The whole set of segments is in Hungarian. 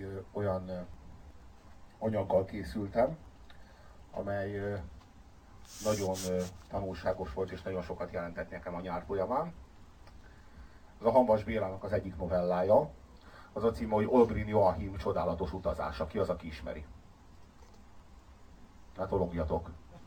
egy olyan anyaggal készültem, amely nagyon tanulságos volt, és nagyon sokat jelentett nekem a nyár folyamán. Ez a Hamvas Bélának az egyik novellája. Az a címe, hogy Olbrin Joachim csodálatos utazása. Ki az, aki ismeri? Hát ologjatok.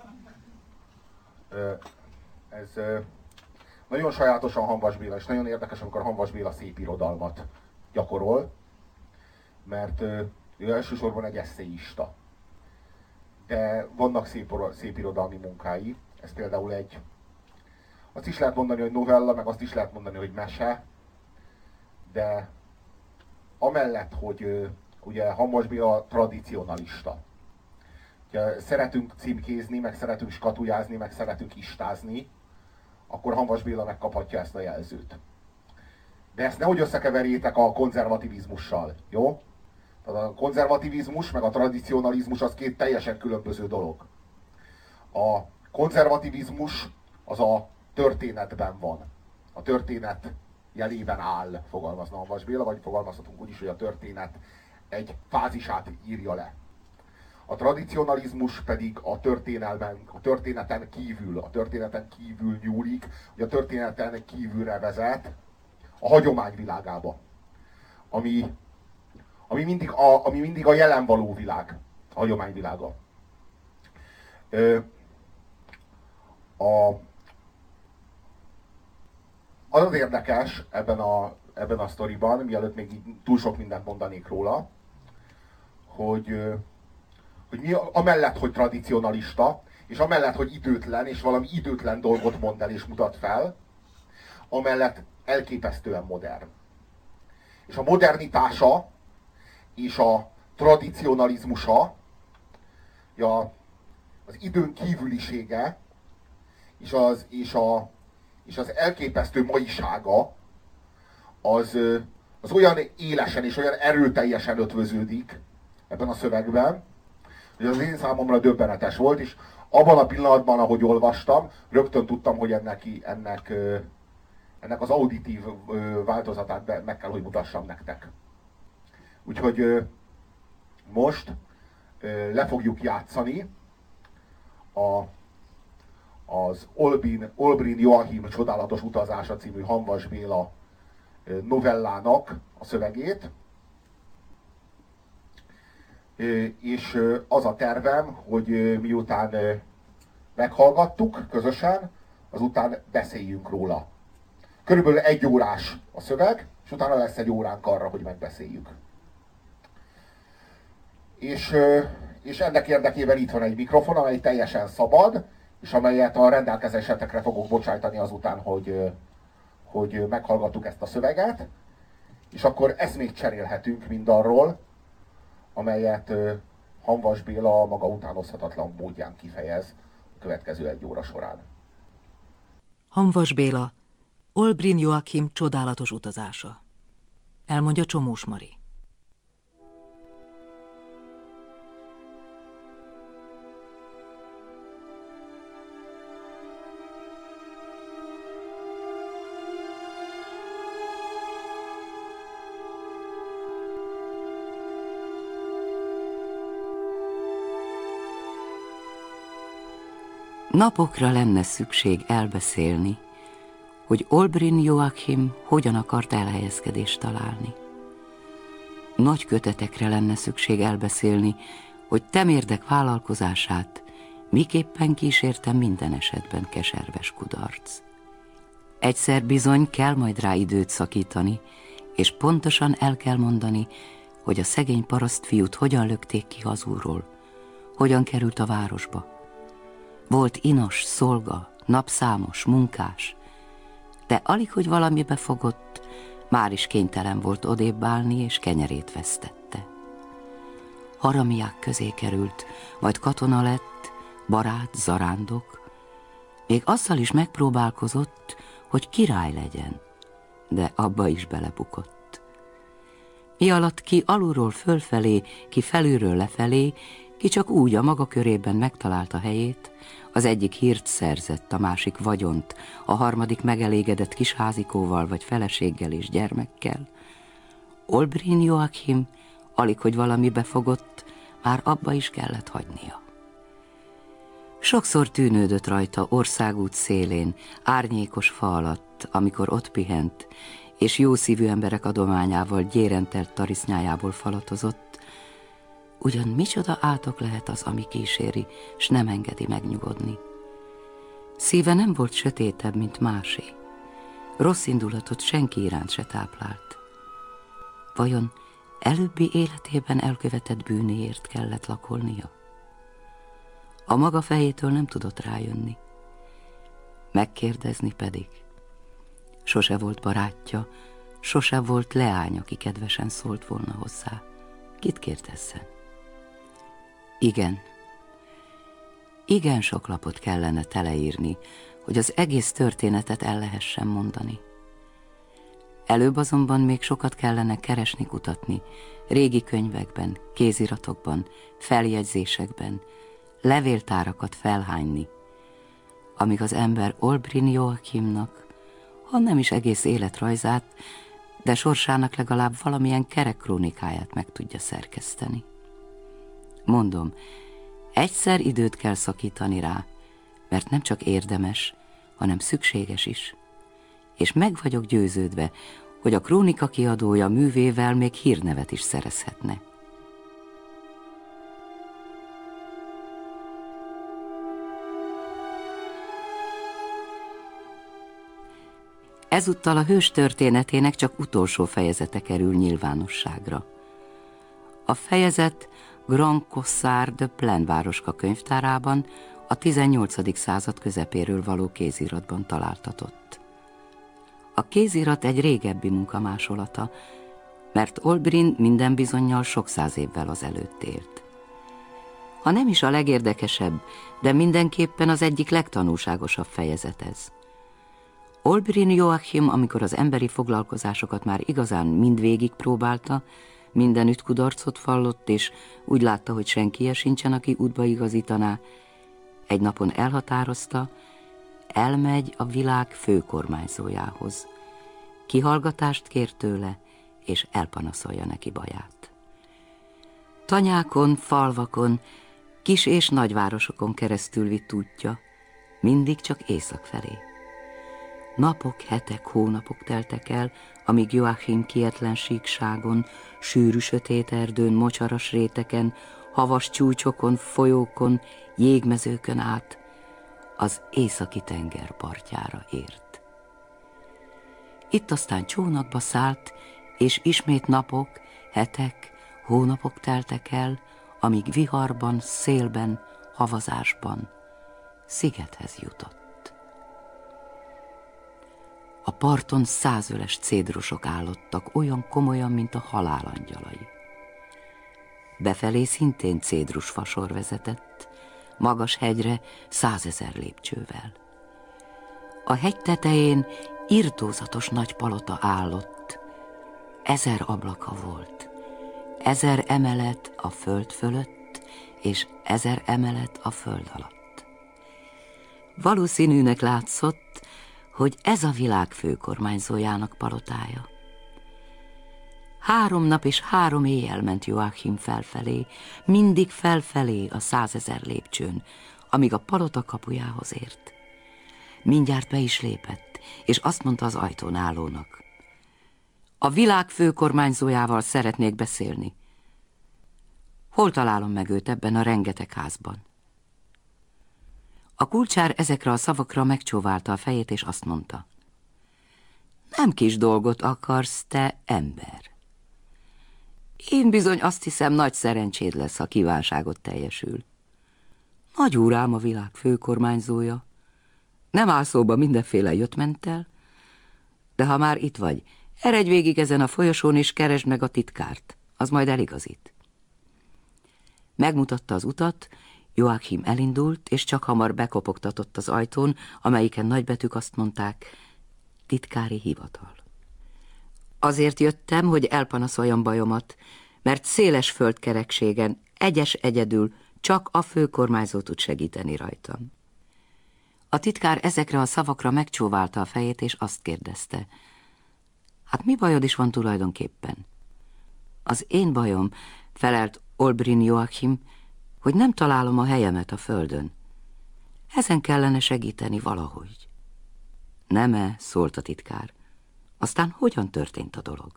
Ez nagyon sajátosan Hamvas Béla, és nagyon érdekes, amikor Hamvas Béla szép irodalmat gyakorol, mert ő elsősorban egy esszéista. De vannak szép irodalmi munkái. Ez például azt is lehet mondani, hogy novella, meg azt is lehet mondani, hogy mese, de amellett, hogy ugye Hamvas Béla tradicionalista. Ugye szeretünk címkézni, meg szeretünk skatujázni, meg szeretünk istázni, akkor Hamvas Béla megkaphatja ezt a jelzőt. De ezt nehogy összekeverjétek a konzervativizmussal, jó? Tehát a konzervativizmus meg a tradicionalizmus az két teljesen különböző dolog. A konzervativizmus az a történetben van. A történet jelében áll, fogalmazna Hamvas Béla, vagy fogalmazhatunk úgy is, hogy a történet egy fázisát írja le. A tradicionalizmus pedig a történeten kívül nyúlik, hogy a történeten kívülre vezet a hagyomány világába. Ami mindig a jelen való világ, a hagyomány világa. Az érdekes ebben a sztoriban, mielőtt még így túl sok mindent mondanék róla, hogy mi amellett, hogy tradicionalista, és amellett, hogy időtlen, és valami időtlen dolgot mond el és mutat fel, amellett elképesztően modern. És a modernitása és a tradicionalizmusa, az időn kívülisége, és az elképesztő maisága, az olyan élesen és olyan erőteljesen ötvöződik ebben a szövegben, hogy az én számomra döbbenetes volt, és abban a pillanatban, ahogy olvastam, rögtön tudtam, hogy ennek az auditív változatát meg kell, hogy mutassam nektek. Úgyhogy most le fogjuk játszani az Olbrin Joachim csodálatos utazása című Hamvas Béla novellának a szövegét. És az a tervem, hogy miután meghallgattuk közösen, azután beszéljünk róla. Körülbelül 1 órás a szöveg, és utána lesz 1 óránk arra, hogy megbeszéljük. És ennek érdekében itt van egy mikrofon, amely teljesen szabad, és amelyet a rendelkezésetekre fogok bocsájtani azután, hogy meghallgattuk ezt a szöveget, és akkor eszmét cserélhetünk mindarról, amelyet Hamvas Béla maga utánozhatatlan módján kifejez a következő 1 óra során. Hamvas Béla, Olbrin Joachim csodálatos utazása. Elmondja Csomós Mari. Napokra lenne szükség elbeszélni, hogy Olbrin Joachim hogyan akart elhelyezkedést találni. Nagy kötetekre lenne szükség elbeszélni, hogy temérdek vállalkozását miképpen kísérte minden esetben keserves kudarc. Egyszer bizony kell majd rá időt szakítani, és pontosan el kell mondani, hogy a szegény parasztfiút hogyan lökték ki hazulról, hogyan került a városba. Volt inos, szolga, napszámos, munkás, de alig, hogy valamibe fogott, már is kénytelen volt odébb állni, és kenyerét vesztette. Haramiák közé került, majd katona lett, barát, zarándok, még azzal is megpróbálkozott, hogy király legyen, de abba is belebukott. Mi alatt ki alulról fölfelé, ki felülről lefelé, ki csak úgy a maga körében megtalálta helyét, az egyik hírt szerzett, a másik vagyont, a harmadik megelégedett kis házikóval vagy feleséggel és gyermekkel. Olbrin Joachim Alig, hogy valami befogott, már abba is kellett hagynia. Sokszor tűnődött rajta országút szélén, árnyékos fa alatt, amikor ott pihent, és jó szívű emberek adományával gyérentelt tarisznyájából falatozott, ugyan micsoda átok lehet az, ami kíséri, s nem engedi megnyugodni. Szíve nem volt sötétebb, mint másé. Rossz indulatot senki iránt se táplált. Vajon előbbi életében elkövetett bűnéért kellett lakolnia? A maga fejétől nem tudott rájönni. Megkérdezni pedig. Sose volt barátja, sose volt leány, aki kedvesen szólt volna hozzá. Kit kérdezzen? Igen sok lapot kellene teleírni, hogy az egész történetet el lehessen mondani. Előbb azonban még sokat kellene keresni, kutatni, régi könyvekben, kéziratokban, feljegyzésekben, levéltárakat felhányni, amíg az ember Olbrin Joachimnak, ha nem is egész életrajzát, de sorsának legalább valamilyen kerek krónikáját meg tudja szerkeszteni. Mondom, egyszer időt kell szakítani rá, mert nem csak érdemes, hanem szükséges is. És meg vagyok győződve, hogy a krónika kiadója művével még hírnevet is szerezhetne. Ezúttal a hős történetének csak utolsó fejezete kerül nyilvánosságra. A fejezet Grand Cossard de Plaine városka könyvtárában a 18. század közepéről való kéziratban találtatott. A kézirat egy régebbi munkamásolata, mert Olbrin minden bizonnyal sok száz évvel azelőtt élt. Ha nem is a legérdekesebb, de mindenképpen az egyik legtanulságosabb fejezet ez. Olbrin Joachim, amikor az emberi foglalkozásokat már igazán mindvégig próbálta, mindenütt kudarcot vallott, és úgy látta, hogy senki sincsen, aki útba igazítaná, egy napon elhatározta, elmegy a világ főkormányzójához. Kihallgatást kér tőle, és elpanaszolja neki baját. Tanyákon, falvakon, kis és nagyvárosokon keresztül vitt útja, mindig csak észak felé. Napok, hetek, hónapok teltek el, amíg Joachim kietlen síkságon, sűrű sötét erdőn, mocsaras réteken, havas csúcsokon, folyókon, jégmezőkön át az északi tenger partjára ért. Itt aztán csónakba szállt, és ismét napok, hetek, hónapok teltek el, amíg viharban, szélben, havazásban szigethez jutott. A parton százöles cédrusok állottak, olyan komolyan, mint a halál angyalai. Befelé szintén cédrusfasor vezetett, magas hegyre 100 000 lépcsővel. A hegy tetején irtózatos nagy palota állott, 1000 ablaka volt, 1000 emelet a föld fölött, és 1000 emelet a föld alatt. Valószínűnek látszott, hogy ez a világ főkormányzójának palotája. 3 nap és 3 éjjel ment Joachim felfelé, mindig felfelé a 100 000 lépcsőn, amíg a palota kapujához ért. Mindjárt be is lépett, és azt mondta az ajtón állónak: a világ főkormányzójával szeretnék beszélni. Hol találom meg őt ebben a rengeteg házban? A kulcsár ezekre a szavakra megcsóválta a fejét, és azt mondta: nem kis dolgot akarsz, te ember. Én bizony azt hiszem, nagy szerencséd lesz, ha kívánságot teljesül. Nagy úrám a világ főkormányzója, nem áll szóba mindenféle jött-menttel, de ha már itt vagy, eredj végig ezen a folyosón, és keresd meg a titkárt, az majd eligazít. Megmutatta az utat, Joachim elindult, és csak hamar bekopogtatott az ajtón, amelyiken nagybetűk azt mondták: titkári hivatal. Azért jöttem, hogy elpanaszoljam bajomat, mert széles földkerekségen, egyedül csak a főkormányzó tud segíteni rajtam. A titkár ezekre a szavakra megcsóválta a fejét, és azt kérdezte: hát mi bajod is van tulajdonképpen? Az én bajom, felelt Olbrin Joachim, hogy nem találom a helyemet a földön. Ezen kellene segíteni valahogy. Nem-e, szólt a titkár. Aztán hogyan történt a dolog?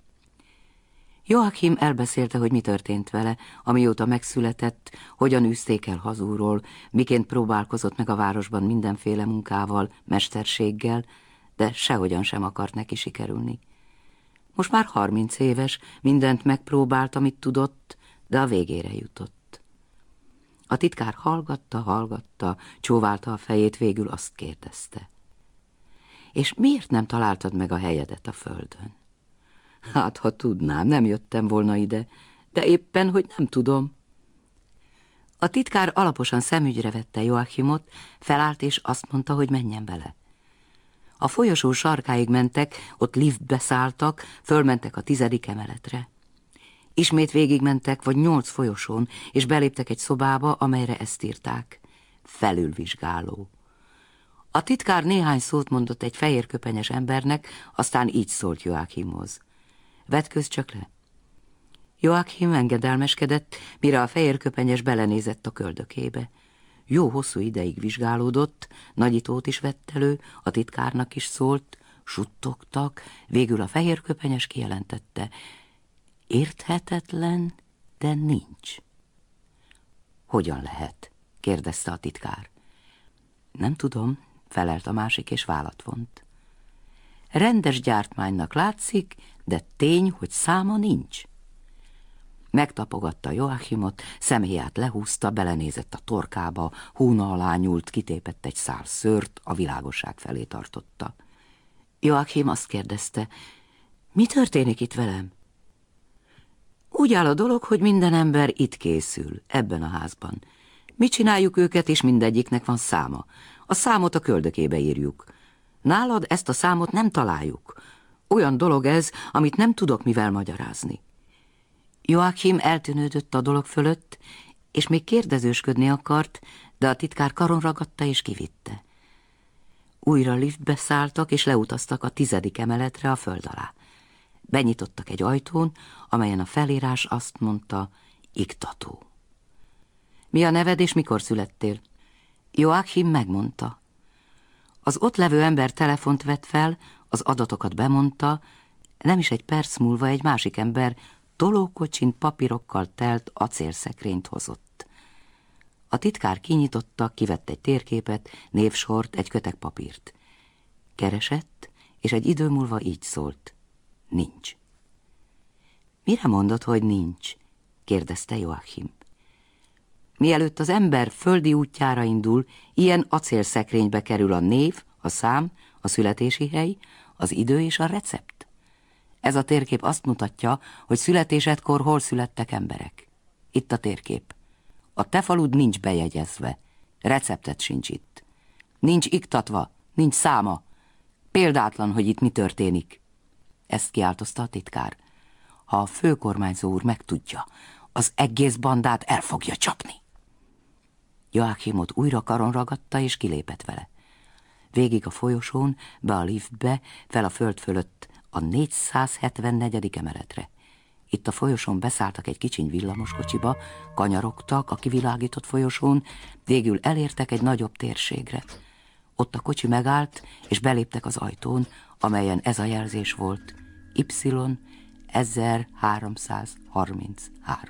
Joachim elbeszélte, hogy mi történt vele, amióta megszületett, hogyan űzték el hazúról, miként próbálkozott meg a városban mindenféle munkával, mesterséggel, de sehogyan sem akart neki sikerülni. Most már 30 éves, mindent megpróbált, amit tudott, de a végére jutott. A titkár hallgatta, csóválta a fejét, végül azt kérdezte. És miért nem találtad meg a helyedet a földön? Hát, ha tudnám, nem jöttem volna ide, de éppen, hogy nem tudom. A titkár alaposan szemügyre vette Joachimot, felállt és azt mondta, hogy menjen vele. A folyosó sarkáig mentek, ott liftbe szálltak, fölmentek a 10. emeletre. Ismét végigmentek, vagy 8 folyosón, és beléptek egy szobába, amelyre ezt írták. Felülvizsgáló. A titkár néhány szót mondott egy fehérköpenyes embernek, aztán így szólt Joachimhoz. Vetközz csak le. Joachim engedelmeskedett, mire a fehérköpenyes belenézett a köldökébe. Jó hosszú ideig vizsgálódott, nagyítót is vett elő, a titkárnak is szólt, suttogtak, végül a fehérköpenyes kijelentette. Érthetetlen, de nincs. Hogyan lehet? Kérdezte a titkár. Nem tudom, felelt a másik, és vállat vont. Rendes gyártmánynak látszik, de tény, hogy száma nincs. Megtapogatta Joachimot, szemhéját lehúzta, belenézett a torkába, húna alá nyúlt, kitépett egy szál szőrt, a világosság felé tartotta. Joachim azt kérdezte, mi történik itt velem? Úgy áll a dolog, hogy minden ember itt készül, ebben a házban. Mi csináljuk őket, és mindegyiknek van száma. A számot a köldökébe írjuk. Nálad ezt a számot nem találjuk. Olyan dolog ez, amit nem tudok mivel magyarázni. Joachim eltűnődött a dolog fölött, és még kérdezősködni akart, de a titkár karon ragadta és kivitte. Újra liftbe szálltak, és leutaztak a 10. emeletre a föld alá. Benyitottak egy ajtón, amelyen a felírás azt mondta, iktató. Mi a neved, és mikor születtél? Joachim megmondta. Az ott levő ember telefont vett fel, az adatokat bemondta, nem is egy perc múlva egy másik ember tolókocsin papírokkal telt acélszekrényt hozott. A titkár kinyitotta, kivett egy térképet, névsort, egy kötek papírt. Keresett, és egy idő múlva így szólt. Nincs. Mire mondod, hogy nincs? Kérdezte Joachim. Mielőtt az ember földi útjára indul, ilyen acélszekrénybe kerül a név, a szám, a születési hely, az idő és a recept. Ez a térkép azt mutatja, hogy születésedkor hol születtek emberek. Itt a térkép. A te falud nincs bejegyezve, receptet sincs itt. Nincs iktatva, nincs száma. Példátlan, hogy itt mi történik. Ezt kiáltozta a titkár. Ha a főkormányzó úr megtudja, az egész bandát el fogja csapni. Joachimot újra karon ragadta, és kilépett vele. Végig a folyosón, be a liftbe, fel a föld fölött, a 474. emeletre. Itt a folyosón beszálltak egy kicsiny villamoskocsiba, kanyarogtak a kivilágított folyosón, végül elértek egy nagyobb térségre. Ott a kocsi megállt, és beléptek az ajtón, amelyen ez a jelzés volt, Y 1333.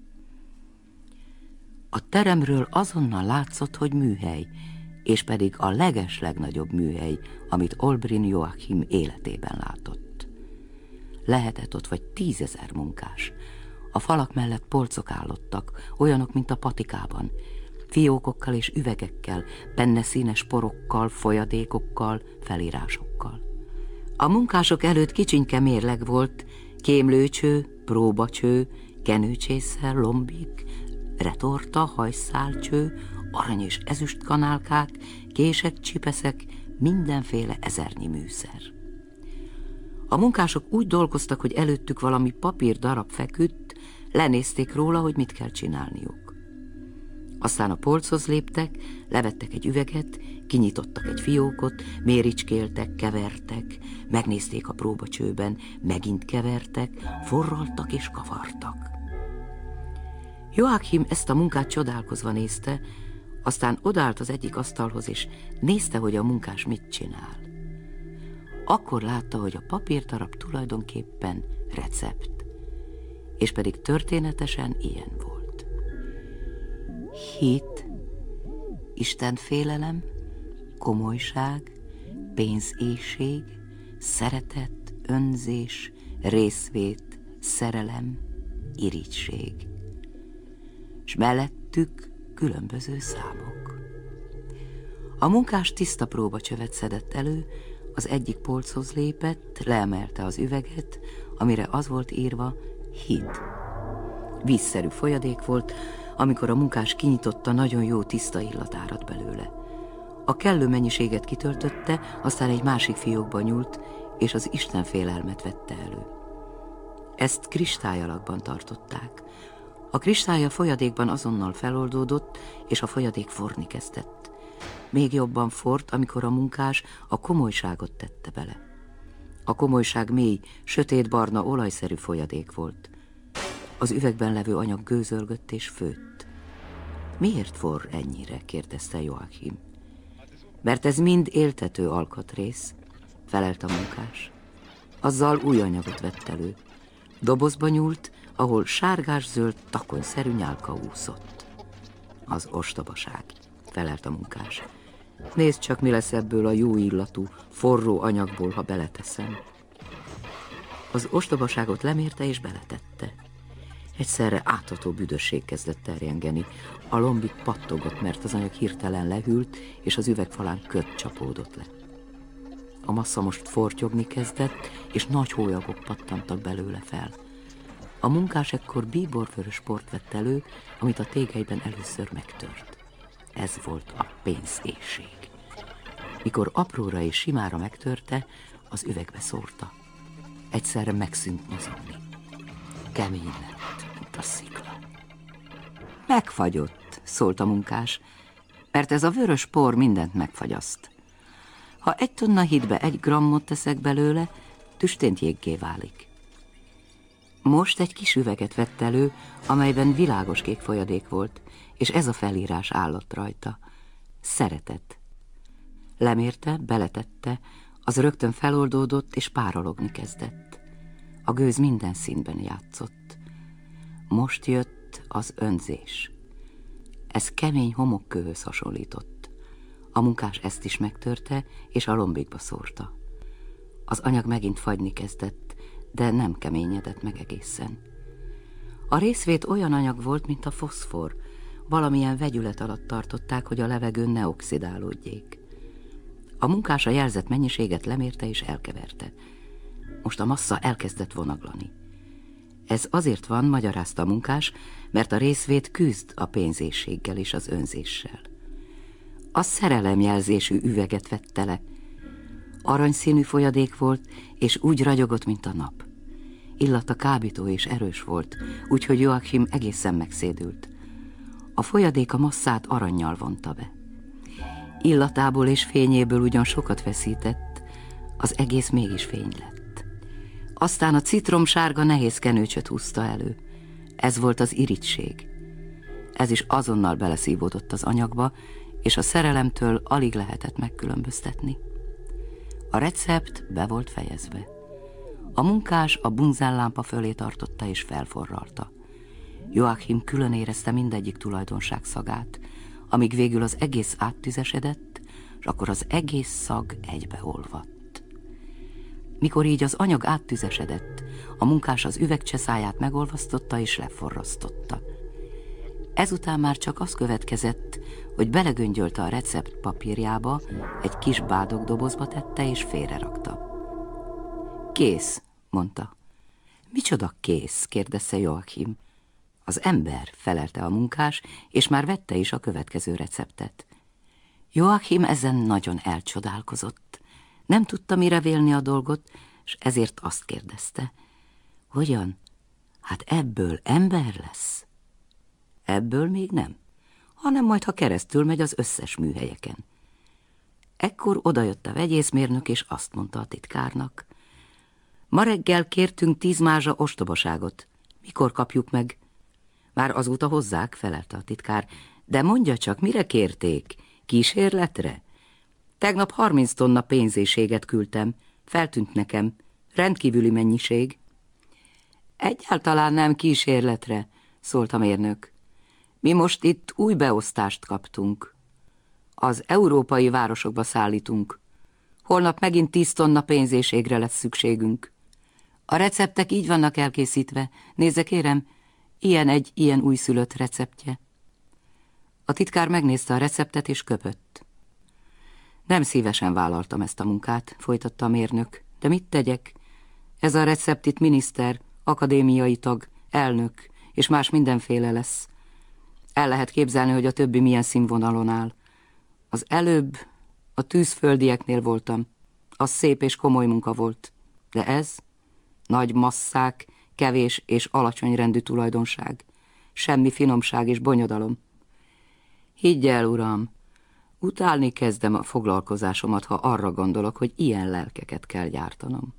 A teremről azonnal látszott, hogy műhely, és pedig a legeslegnagyobb műhely, amit Olbrin Joachim életében látott. Lehetett ott vagy 10 000 munkás. A falak mellett polcok állottak, olyanok, mint a patikában, fiókokkal és üvegekkel, benne színes porokkal, folyadékokkal, felírásokkal. A munkások előtt kicsinyke mérleg volt, kémlőcső, próbacső, kenőcsésszer, lombik, retorta, hajszálcső, arany és ezüst kanálkák, kések, csipeszek, mindenféle ezernyi műszer. A munkások úgy dolgoztak, hogy előttük valami papír darab feküdt, lenézték róla, hogy mit kell csinálniuk. Aztán a polchoz léptek, levettek egy üveget, kinyitottak egy fiókot, méricskéltek, kevertek, megnézték a próbacsőben, megint kevertek, forraltak és kavartak. Joachim ezt a munkát csodálkozva nézte, aztán odállt az egyik asztalhoz, és nézte, hogy a munkás mit csinál. Akkor látta, hogy a papírdarab tulajdonképpen recept, és pedig történetesen ilyen volt. Hit, istenfélelem, komolyság, pénzéhség, szeretet, önzés, részvét, szerelem, irigység. S mellettük különböző számok. A munkás tiszta próbacsövet szedett elő, az egyik polchoz lépett, leemelte az üveget, amire az volt írva, hit. Vízszerű folyadék volt, amikor a munkás kinyitotta, nagyon jó tiszta illat árad belőle. A kellő mennyiséget kitöltötte, aztán egy másik fiókba nyúlt, és az istenfélelmet vette elő. Ezt kristályalakban tartották. A kristály a folyadékban azonnal feloldódott, és a folyadék forni kezdett. Még jobban forrt, amikor a munkás a komolyságot tette bele. A komolyság mély, sötétbarna, olajszerű folyadék volt. Az üvegben levő anyag gőzölgött és főtt. Miért forr ennyire? Kérdezte Joachim. Mert ez mind éltető alkatrész, felelt a munkás. Azzal új anyagot vett elő. Dobozba nyúlt, ahol sárgás-zöld takonyszerű nyálka úszott. Az ostobaság, felelt a munkás. Nézd csak, mi lesz ebből a jó illatú, forró anyagból, ha beleteszem. Az ostobaságot lemérte és beletette. Egyszerre átható büdösség kezdett terjengeni. A lombik pattogott, mert az anyag hirtelen lehűlt, és az üvegfalán kött csapódott le. A massza most fortyogni kezdett, és nagy hólyagok pattantak belőle fel. A munkás ekkor bíborvörös port vett elő, amit a tégelyben először megtört. Ez volt a pénzéhség. Mikor apróra és simára megtörte, az üvegbe szórta. Egyszerre megszűnt mozogni. Kemény lett, mint a szikla. Megfagyott, szólt a munkás, mert ez a vörös por mindent megfagyaszt. Ha 1 tonna hitbe 1 grammot teszek belőle, tüstént jéggé válik. Most egy kis üveget vett elő, amelyben világos kék folyadék volt, és ez a felírás állott rajta. Szeretet. Lemérte, beletette, az rögtön feloldódott és párologni kezdett. A gőz minden színben játszott. Most jött az önzés. Ez kemény homokkőhöz hasonlított. A munkás ezt is megtörte, és a lombikba szórta. Az anyag megint fagyni kezdett, de nem keményedett meg egészen. A részvét olyan anyag volt, mint a foszfor. Valamilyen vegyület alatt tartották, hogy a levegőn ne oxidálódjék. A munkás a jelzett mennyiséget lemérte és elkeverte. Most a massza elkezdett vonaglani. Ez azért van, magyarázta a munkás, mert a részvét küzd a pénzéhséggel és az önzéssel. A szerelemjelzésű üveget vette le. Aranyszínű folyadék volt, és úgy ragyogott, mint a nap. Illata kábító és erős volt, úgyhogy Joachim egészen megszédült. A folyadék a masszát arannyal vonta be. Illatából és fényéből ugyan sokat veszített, az egész mégis fény lett. Aztán a citromsárga nehéz kenőcsöt húzta elő. Ez volt az irigység. Ez is azonnal beleszívódott az anyagba, és a szerelemtől alig lehetett megkülönböztetni. A recept be volt fejezve. A munkás a bunzenlámpa fölé tartotta és felforralta. Joachim külön érezte mindegyik tulajdonság szagát, amíg végül az egész áttüzesedett, és akkor az egész szag egybeolvadt. Mikor így az anyag áttüzesedett, a munkás az üvegcseszáját megolvasztotta és leforrasztotta. Ezután már csak az következett, hogy belegöngyölte a recept papírjába, egy kis bádogdobozba tette és félrerakta. Kész, mondta. Micsoda kész? Kérdezte Joachim. Az ember, felelte a munkás, és már vette is a következő receptet. Joachim ezen nagyon elcsodálkozott. Nem tudta, mire vélni a dolgot, és ezért azt kérdezte. Hogyan? Hát ebből ember lesz? Ebből még nem. hanem majd, ha keresztül megy az összes műhelyeken. Ekkor odajött a vegyészmérnök, és azt mondta a titkárnak: ma reggel kértünk 10 mázsa ostobaságot. Mikor kapjuk meg? Már azóta hozzák, felelte a titkár. De mondja csak, mire kérték? Kísérletre? Tegnap 30 tonna pénzéséget küldtem. Feltűnt nekem. Rendkívüli mennyiség. Egyáltalán nem kísérletre, szólt a mérnök. Mi most itt új beosztást kaptunk. Az európai városokba szállítunk. Holnap megint 10 tonna pénzéségre lesz szükségünk. A receptek így vannak elkészítve. Nézze, kérem, ilyen újszülött receptje. A titkár megnézte a receptet, és köpött. Nem szívesen vállaltam ezt a munkát, folytatta a mérnök. De mit tegyek? Ez a recept itt miniszter, akadémiai tag, elnök, és más mindenféle lesz. El lehet képzelni, hogy a többi milyen színvonalon áll. Az előbb a tűzföldieknél voltam. Az szép és komoly munka volt. De ez? Nagy masszák, kevés és alacsony rendű tulajdonság. Semmi finomság és bonyodalom. Higgy el, uram, utálni kezdem a foglalkozásomat, ha arra gondolok, hogy ilyen lelkeket kell gyártanom.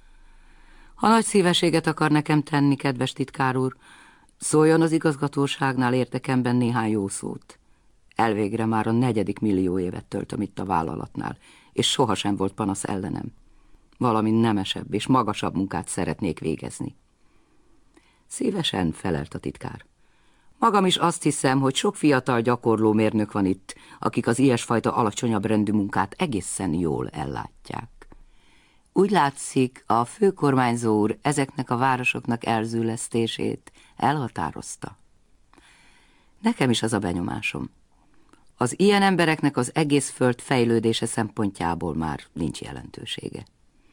Ha nagy szívességet akar nekem tenni, kedves titkár úr, szóljon az igazgatóságnál érdekemben néhány jó szót. Elvégre már a 4. millió évet töltöm itt a vállalatnál, és sohasem volt panasz ellenem. Valami nemesebb és magasabb munkát szeretnék végezni. Szívesen, felelt a titkár. Magam is azt hiszem, hogy sok fiatal gyakorló mérnök van itt, akik az ilyesfajta alacsonyabb rendű munkát egészen jól ellátják. Úgy látszik, a főkormányzó úr ezeknek a városoknak elzüllesztését elhatározta. Nekem is az a benyomásom. Az ilyen embereknek az egész föld fejlődése szempontjából már nincs jelentősége.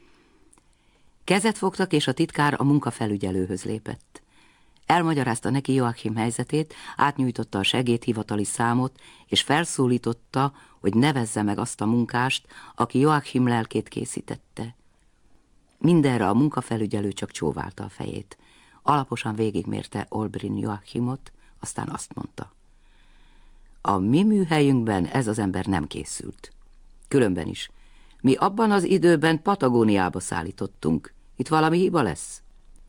Kezet fogtak, és a titkár a munkafelügyelőhöz lépett. Elmagyarázta neki Joachim helyzetét, átnyújtotta a segédhivatali számot, és felszólította, hogy nevezze meg azt a munkást, aki Joachim lelkét készítette. Mindenre a munkafelügyelő csak csóválta a fejét. Alaposan végigmérte Olbrin Joachimot, aztán azt mondta: a mi műhelyünkben ez az ember nem készült. Különben is. Mi abban az időben Patagóniába szállítottunk. Itt valami hiba lesz.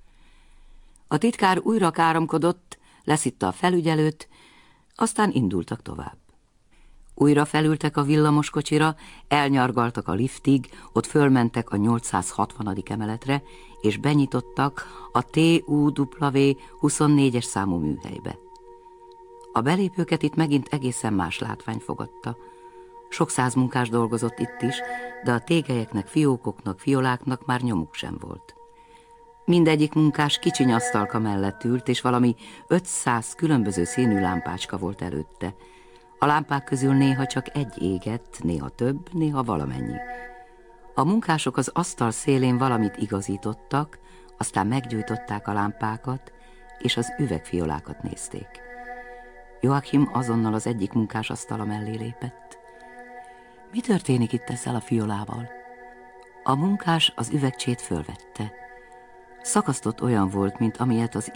A titkár újra káromkodott, leszitta a felügyelőt, aztán indultak tovább. Újra felültek a villamoskocsira, elnyargaltak a liftig, ott fölmentek a 860. emeletre, és benyitottak a TUW 24-es számú műhelybe. A belépőket itt megint egészen más látvány fogadta. Sok száz munkás dolgozott itt is, de a tégelyeknek, fiókoknak, fioláknak már nyomuk sem volt. Mindegyik munkás kicsiny asztalka mellett ült, és valami 500 különböző színű lámpácska volt előtte. A lámpák közül néha csak egy égett, néha több, néha valamennyi. A munkások az asztal szélén valamit igazítottak, aztán meggyújtották a lámpákat, és az üvegfiolákat nézték. Joachim azonnal az egyik munkás asztala mellé lépett. Mi történik itt ezzel a fiolával? A munkás az üvegcsét fölvette. Szakasztott olyan volt, mint amilyet az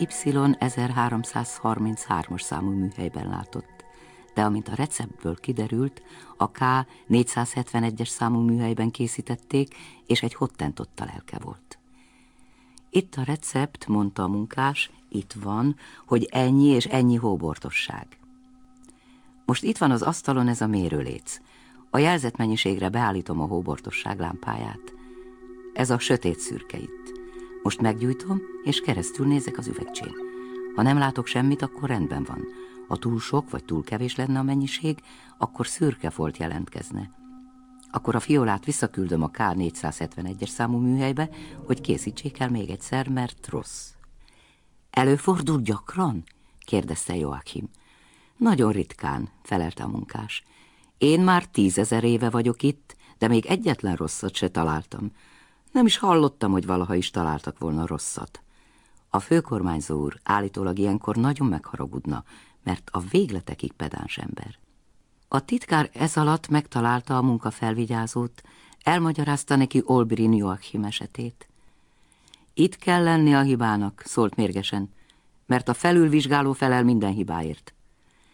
Y1333-as számú műhelyben látott, de amint a receptből kiderült, a K471-es számú műhelyben készítették, és egy hottentottal lelke volt. Itt a recept, mondta a munkás, itt van, hogy ennyi és ennyi hóbortosság. Most itt van az asztalon ez a mérőléc. A jelzett mennyiségre beállítom a hóbortosság lámpáját. Ez a sötét szürke itt. Most meggyújtom, és keresztül nézek az üvegcsén. Ha nem látok semmit, akkor rendben van. Ha túl sok vagy túl kevés lenne a mennyiség, akkor szürke folt jelentkezne. Akkor a fiolát visszaküldöm a K471-es számú műhelybe, hogy készítsék el még egyszer, mert rossz. Előfordul gyakran? kérdezte Joachim. Nagyon ritkán, felelte a munkás. Én már 10 000 éve vagyok itt, de még egyetlen rosszat se találtam. Nem is hallottam, hogy valaha is találtak volna rosszat. A főkormányzó úr állítólag ilyenkor nagyon megharagudna, mert a végletekig pedáns ember. A titkár ez alatt megtalálta a munkafelvigyázót, elmagyarázta neki Olbrin Joachim esetét. Itt kell lenni a hibának, szólt mérgesen, mert a felülvizsgáló felel minden hibáért.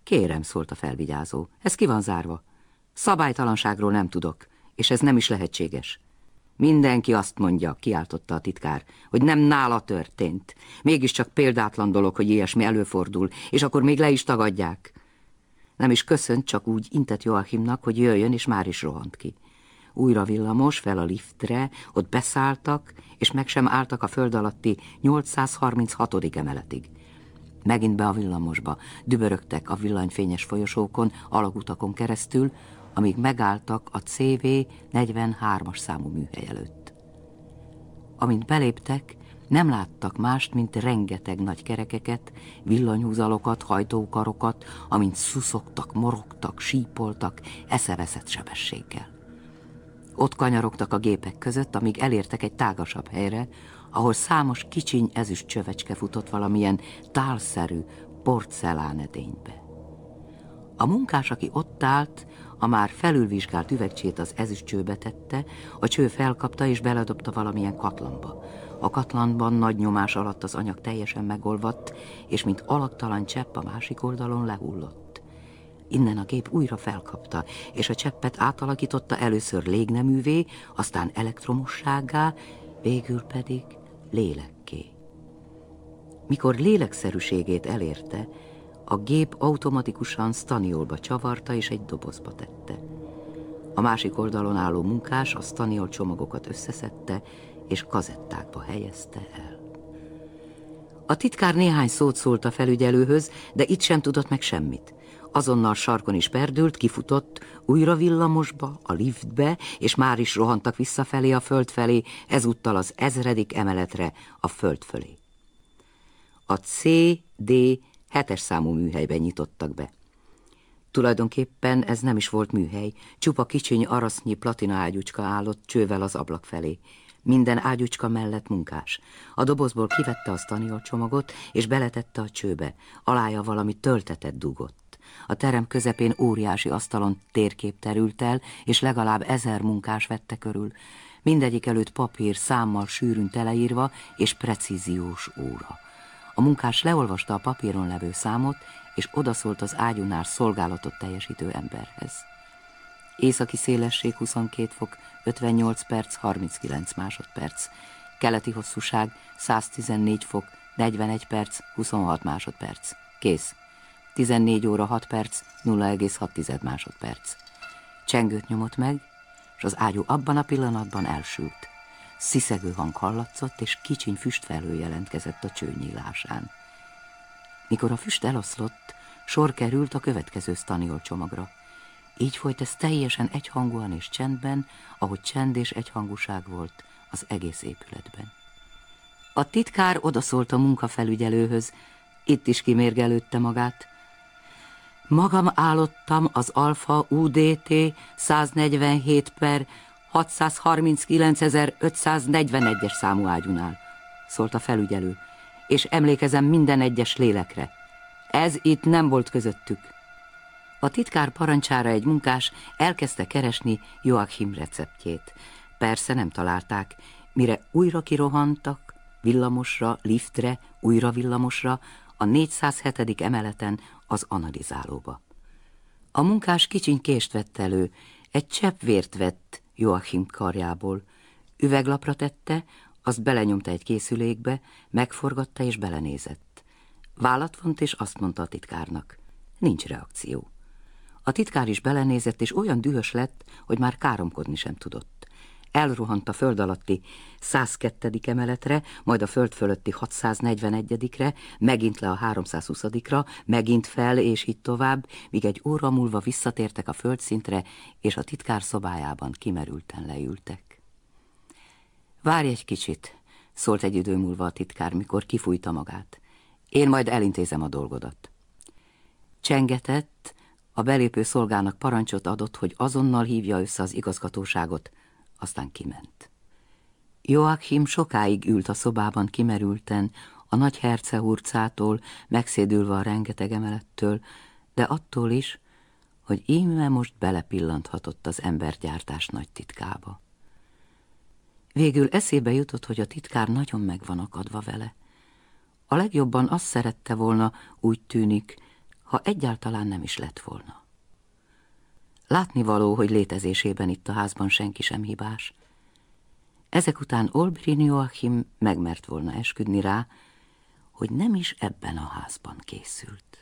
Kérem, szólt a felvigyázó, ez ki van zárva. Szabálytalanságról nem tudok, és ez nem is lehetséges. Mindenki azt mondja, kiáltotta a titkár, hogy nem nála történt. Mégiscsak példátlan dolog, hogy ilyesmi előfordul, és akkor még le is tagadják. Nem is köszönt, csak úgy intett Joachimnak, hogy jöjjön, és már is rohant ki. Újra villamos, fel a liftre, ott beszálltak, és meg sem álltak a föld alatti 836. emeletig. Megint be a villamosba, dübörögtek a villanyfényes folyosókon, alagutakon keresztül, amíg megálltak a CV 43-as számú műhely előtt. Amint beléptek, nem láttak mást, mint rengeteg nagy kerekeket, villanyhúzalokat, hajtókarokat, amint szuszogtak, morogtak, sípoltak, eszeveszett sebességgel. Ott kanyarogtak a gépek között, amíg elértek egy tágasabb helyre, ahol számos kicsiny ezüst csövecske futott valamilyen tálszerű porcelánedénybe. A munkás, aki ott állt, a már felülvizsgált üvegcsét az ezüstcsőbe tette, a cső felkapta és beledobta valamilyen katlanba. A katlanban nagy nyomás alatt az anyag teljesen megolvadt, és mint alaktalan csepp a másik oldalon lehullott. Innen a gép újra felkapta, és a cseppet átalakította először légneművé, aztán elektromossággá, végül pedig lélekké. Mikor lélekszerűségét elérte, a gép automatikusan staniolba csavarta és egy dobozba tette. A másik oldalon álló munkás a staniol csomagokat összeszedte és kazettákba helyezte el. A titkár néhány szót szólt a felügyelőhöz, de itt sem tudott meg semmit. Azonnal sarkon is perdült, kifutott, újra villamosba, a liftbe, és már is rohantak visszafelé a föld felé, ezúttal az 1000. emeletre, a föld fölé. A CD 7-es számú műhelyben nyitottak be. Tulajdonképpen ez nem is volt műhely, csupa kicsiny arasznyi platina ágyucska állott csővel az ablak felé. Minden ágyucska mellett munkás. A dobozból kivette a staniol csomagot, és beletette a csőbe. Alája valami töltetet dugott. A terem közepén óriási asztalon térkép terült el, és legalább 1000 munkás vette körül. Mindegyik előtt papír, számmal sűrűn teleírva, és precíziós óra. A munkás leolvasta a papíron levő számot, és odaszólt az ágyúnál szolgálatot teljesítő emberhez. Északi szélesség 22 fok, 58 perc, 39 másodperc. Keleti hosszúság 114 fok, 41 perc, 26 másodperc. Kész. 14 óra 6 perc, 0,6 másodperc. Csengőt nyomott meg, és az ágyú abban a pillanatban elsült. Sziszegő hang hallatszott, és kicsiny füstfelhő jelentkezett a cső nyílásán. Mikor a füst eloszlott, sor került a következő staniol csomagra. Így folyt ez teljesen egyhangúan és csendben, ahogy csend és egyhangúság volt az egész épületben. A titkár odaszólt a munkafelügyelőhöz, itt is kimérgelődte magát. Magam állottam az Alfa UDT 147 per 639.541-es számú ágyunál, szólt a felügyelő, és emlékezem minden egyes lélekre. Ez itt nem volt közöttük. A titkár parancsára egy munkás elkezdte keresni Joachim receptjét. Persze nem találták, mire újra kirohantak, villamosra, liftre, újra villamosra, a 407. emeleten az analizálóba. A munkás kicsiny kést vett elő, egy csepp vért vett Joachim karjából. Üveglapra tette, azt belenyomta egy készülékbe, megforgatta és belenézett. Vállat vont, és azt mondta a titkárnak: nincs reakció. A titkár is belenézett, és olyan dühös lett, hogy már káromkodni sem tudott. Elrohant a föld alatti 102. emeletre, majd a föld fölötti 641-re, megint le a 320-ra, megint fel, és így tovább, míg egy óra múlva visszatértek a földszintre, és a titkár szobájában kimerülten leültek. Várj egy kicsit, szólt egy idő múlva a titkár, mikor kifújta magát. Én majd elintézem a dolgodat. Csengetett, a belépő szolgának parancsot adott, hogy azonnal hívja össze az igazgatóságot, aztán kiment. Joachim sokáig ült a szobában kimerülten, a nagy hercehurcától, megszédülve a rengeteg emelettől, de attól is, hogy íme most belepillanthatott az embergyártás nagy titkába. Végül eszébe jutott, hogy a titkár nagyon meg van akadva vele. A legjobban azt szerette volna, úgy tűnik, ha egyáltalán nem is lett volna. Látnivaló, hogy létezésében itt a házban senki sem hibás. Ezek után Olbrich Joachim megmert volna esküdni rá, hogy nem is ebben a házban készült.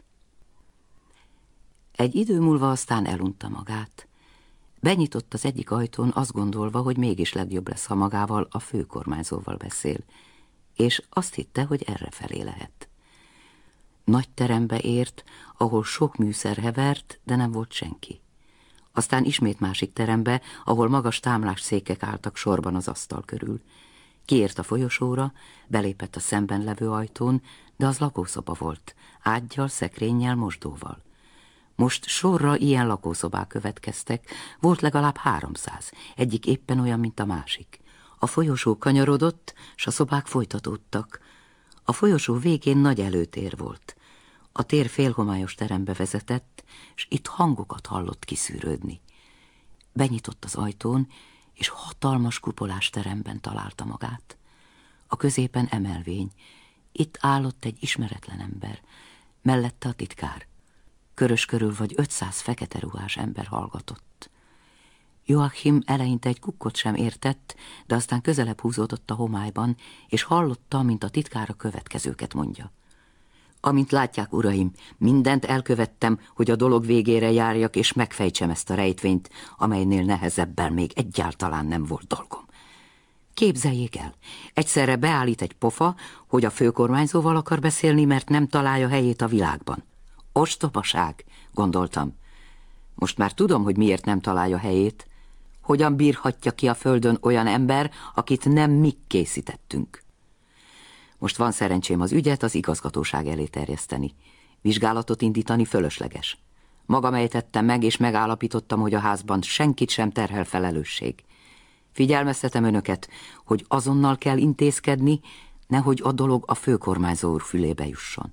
Egy idő múlva aztán elunta magát. Benyitott az egyik ajtón, azt gondolva, hogy mégis legjobb lesz, ha magával, a főkormányzóval beszél, és azt hitte, hogy errefelé lehet. Nagy terembe ért, ahol sok műszer hevert, de nem volt senki. Aztán ismét másik terembe, ahol magas támlás székek álltak sorban az asztal körül. Kiért a folyosóra, belépett a szemben levő ajtón, de az lakószoba volt, ággyal, szekrényel, mosdóval. Most sorra ilyen lakószobák következtek, volt legalább 300, egyik éppen olyan, mint a másik. A folyosó kanyarodott, s a szobák folytatódtak. A folyosó végén nagy előtér volt. A tér félhomályos terembe vezetett, s itt hangokat hallott kiszűrődni. Benyitott az ajtón, és hatalmas kupolás teremben találta magát. A középen emelvény. Itt állott egy ismeretlen ember, mellette a titkár. Körös körül vagy 500 fekete ruhás ember hallgatott. Joachim eleinte egy kukkot sem értett, de aztán közelebb húzódott a homályban, és hallotta, mint a titkár a következőket mondja. Amint látják, uraim, mindent elkövettem, hogy a dolog végére járjak, és megfejtsem ezt a rejtvényt, amelynél nehezebben még egyáltalán nem volt dolgom. Képzeljék el, egyszerre beállít egy pofa, hogy a főkormányzóval akar beszélni, mert nem találja helyét a világban. Ostobaság, gondoltam. Most már tudom, hogy miért nem találja helyét. Hogyan bírhatja ki a földön olyan ember, akit nem mi készítettünk. Most van szerencsém az ügyet az igazgatóság elé terjeszteni. Vizsgálatot indítani fölösleges. Magam ejtettem meg, és megállapítottam, hogy a házban senkit sem terhel felelősség. Figyelmeztetem önöket, hogy azonnal kell intézkedni, nehogy a dolog a főkormányzó úr fülébe jusson.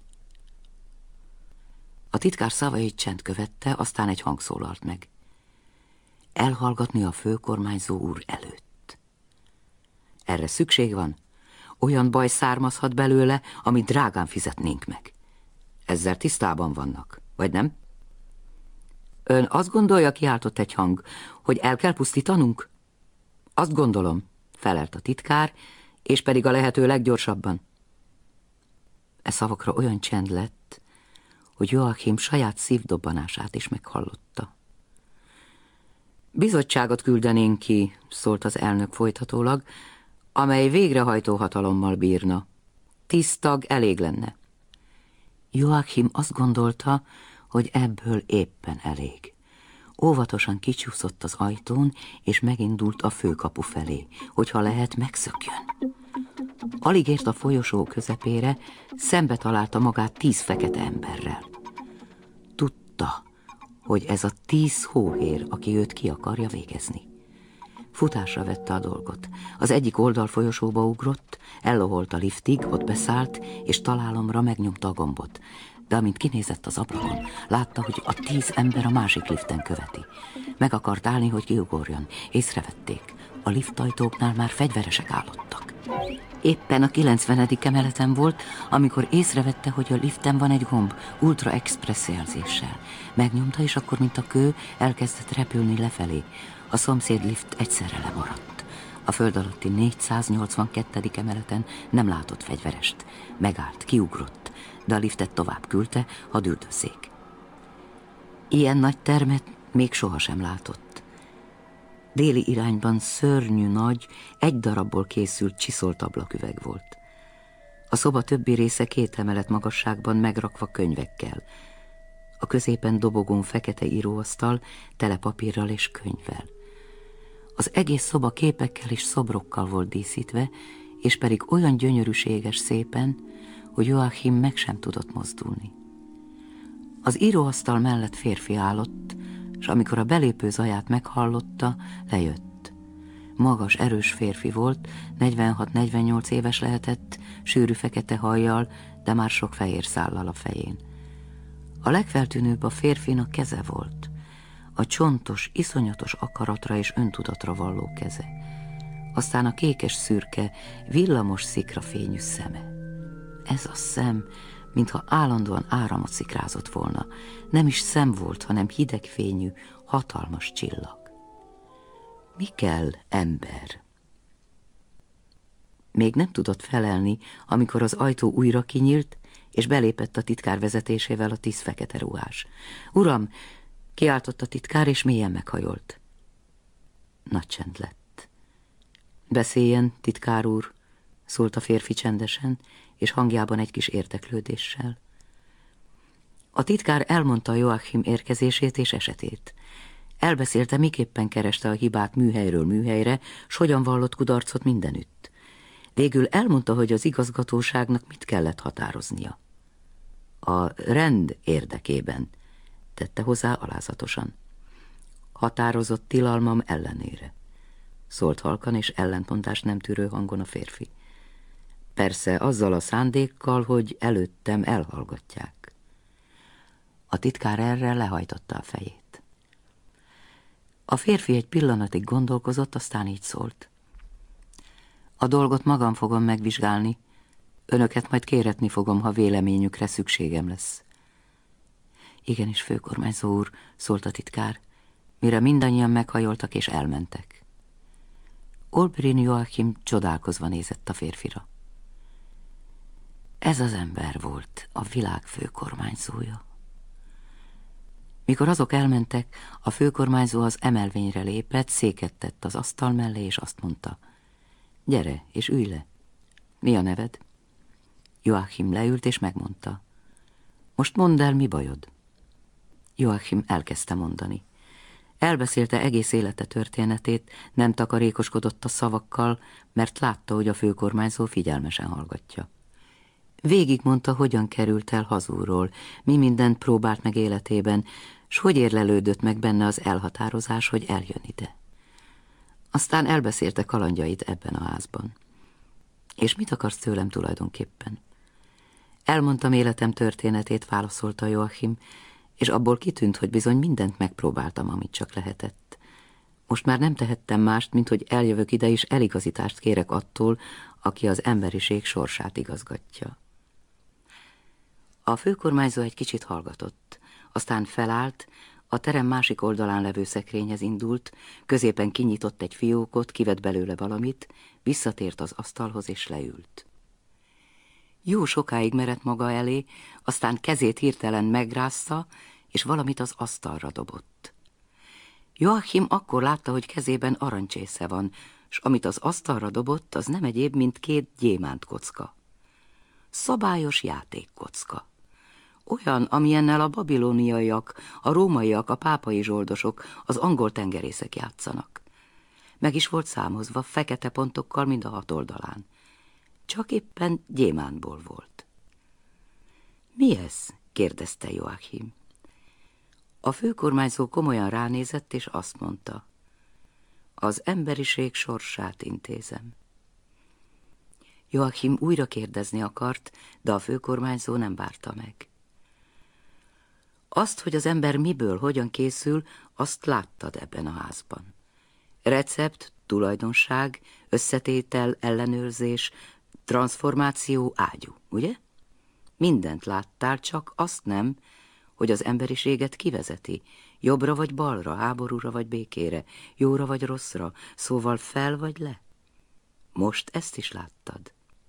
A titkár szavait csend követte, aztán egy hang szólalt meg. Elhallgatni a főkormányzó úr előtt. Erre szükség van? Olyan baj származhat belőle, amit drágán fizetnénk meg. Ezzel tisztában vannak, vagy nem? Ön azt gondolja, kiáltott egy hang, hogy el kell pusztítanunk? Azt gondolom, felelt a titkár, és pedig a lehető leggyorsabban. E szavakra olyan csend lett, hogy Joachim saját szívdobbanását is meghallotta. Bizottságot küldenénk ki, szólt az elnök folytatólag, amely végrehajtó hatalommal bírna. 10 tag elég lenne. Joachim azt gondolta, hogy ebből éppen elég. Óvatosan kicsúszott az ajtón, és megindult a főkapu felé, hogyha lehet, megszökjön. Alig ért a folyosó közepére, szembe találta magát 10 fekete emberrel. Tudta, hogy ez a 10 hóhér, aki őt ki akarja végezni. Futásra vette a dolgot. Az egyik oldalfolyosóba ugrott, elloholt a liftig, ott beszállt, és találomra megnyomta a gombot. De amint kinézett az ablakon, látta, hogy a 10 ember a másik liften követi. Meg akart állni, hogy kiugorjon. Észrevették. A liftajtóknál már fegyveresek állottak. Éppen a 90. emeleten volt, amikor észrevette, hogy a liften van egy gomb, ultra express jelzéssel. Megnyomta, és akkor, mint a kő, elkezdett repülni lefelé. A szomszéd lift egyszerre lemaradt. A föld alatti 482. emeleten nem látott fegyverest. Megállt, kiugrott, de a liftet tovább küldte, hadd üldözzék. Ilyen nagy termet még sohasem látott. Déli irányban szörnyű nagy, egy darabból készült csiszolt ablaküveg volt. A szoba többi része 2 emelet magasságban megrakva könyvekkel. A középen dobogón fekete íróasztal, tele papírral és könyvvel. Az egész szoba képekkel és szobrokkal volt díszítve, és pedig olyan gyönyörűséges szépen, hogy Joachim meg sem tudott mozdulni. Az íróasztal mellett férfi állott, és amikor a belépő zaját meghallotta, lejött. Magas, erős férfi volt, 46-48 éves lehetett, sűrű fekete hajjal, de már sok fehér szállal a fején. A legfeltűnőbb a férfinak keze volt. A csontos, iszonyatos akaratra és öntudatra valló keze. Aztán a kékes szürke, villamos szikrafényű szeme. Ez a szem mintha állandóan áramot szikrázott volna. Nem is szem volt, hanem hidegfényű, hatalmas csillag. Mi kell, ember? Még nem tudott felelni, amikor az ajtó újra kinyílt, és belépett a titkár vezetésével a 10 fekete ruhás. Uram, kiáltott a titkár, és mélyen meghajolt. Nagy csend lett. Beszéljen, titkár úr, szólt a férfi csendesen, és hangjában egy kis érdeklődéssel. A titkár elmondta Joachim érkezését és esetét. Elbeszélte, miképpen kereste a hibát műhelyről műhelyre, s hogyan vallott kudarcot mindenütt. Végül elmondta, hogy az igazgatóságnak mit kellett határoznia. A rend érdekében, tette hozzá alázatosan. Határozott tilalmam ellenére, szólt halkan és ellentmondást nem tűrő hangon a férfi. Persze azzal a szándékkal, hogy előttem elhallgatják. A titkár erre lehajtotta a fejét. A férfi egy pillanatig gondolkozott, aztán így szólt. A dolgot magam fogom megvizsgálni, önöket majd kéretni fogom, ha véleményükre szükségem lesz. Igenis, főkormányzó úr, szólt a titkár, mire mindannyian meghajoltak és elmentek. Olbrin Joachim csodálkozva nézett a férfira. Ez az ember volt a világ főkormányzója. Mikor azok elmentek, a főkormányzó az emelvényre lépett, széket tett az asztal mellé, és azt mondta, gyere, és ülj le. Mi a neved? Joachim leült, és megmondta. Most mondd el, mi bajod? Joachim elkezdte mondani. Elbeszélte egész élete történetét, nem takarékoskodott a szavakkal, mert látta, hogy a főkormányzó figyelmesen hallgatja. Végigmondta, hogyan került el hazúról, mi mindent próbált meg életében, s hogy érlelődött meg benne az elhatározás, hogy eljön ide. Aztán elbeszélte kalandjait ebben a házban. És mit akarsz tőlem tulajdonképpen? Elmondtam életem történetét, válaszolta Joachim, és abból kitűnt, hogy bizony mindent megpróbáltam, amit csak lehetett. Most már nem tehettem mást, mint hogy eljövök ide, és eligazítást kérek attól, aki az emberiség sorsát igazgatja. A főkormányzó egy kicsit hallgatott, aztán felállt, a terem másik oldalán levő szekrényhez indult, középen kinyitott egy fiókot, kivett belőle valamit, visszatért az asztalhoz és leült. Jó sokáig merett maga elé, aztán kezét hirtelen megrázta, és valamit az asztalra dobott. Joachim akkor látta, hogy kezében arancsésze van, s amit az asztalra dobott, az nem egyéb, mint 2 gyémántkocka. Szabályos játékkocka. Olyan, amilyennel a babiloniaiak, a rómaiak, a pápai zsoldosok, az angol tengerészek játszanak. Meg is volt számozva, fekete pontokkal mind a 6 oldalán. Csak éppen gyémántból volt. Mi ez? kérdezte Joachim. A főkormányzó komolyan ránézett, és azt mondta. Az emberiség sorsát intézem. Joachim újra kérdezni akart, de a főkormányzó nem várta meg. Azt, hogy az ember miből, hogyan készül, azt láttad ebben a házban. Recept, tulajdonság, összetétel, ellenőrzés, transformáció, ágyú, ugye? Mindent láttál, csak azt nem, hogy az emberiséget kivezeti, jobbra vagy balra, háborúra vagy békére, jóra vagy rosszra, szóval fel vagy le. Most ezt is láttad.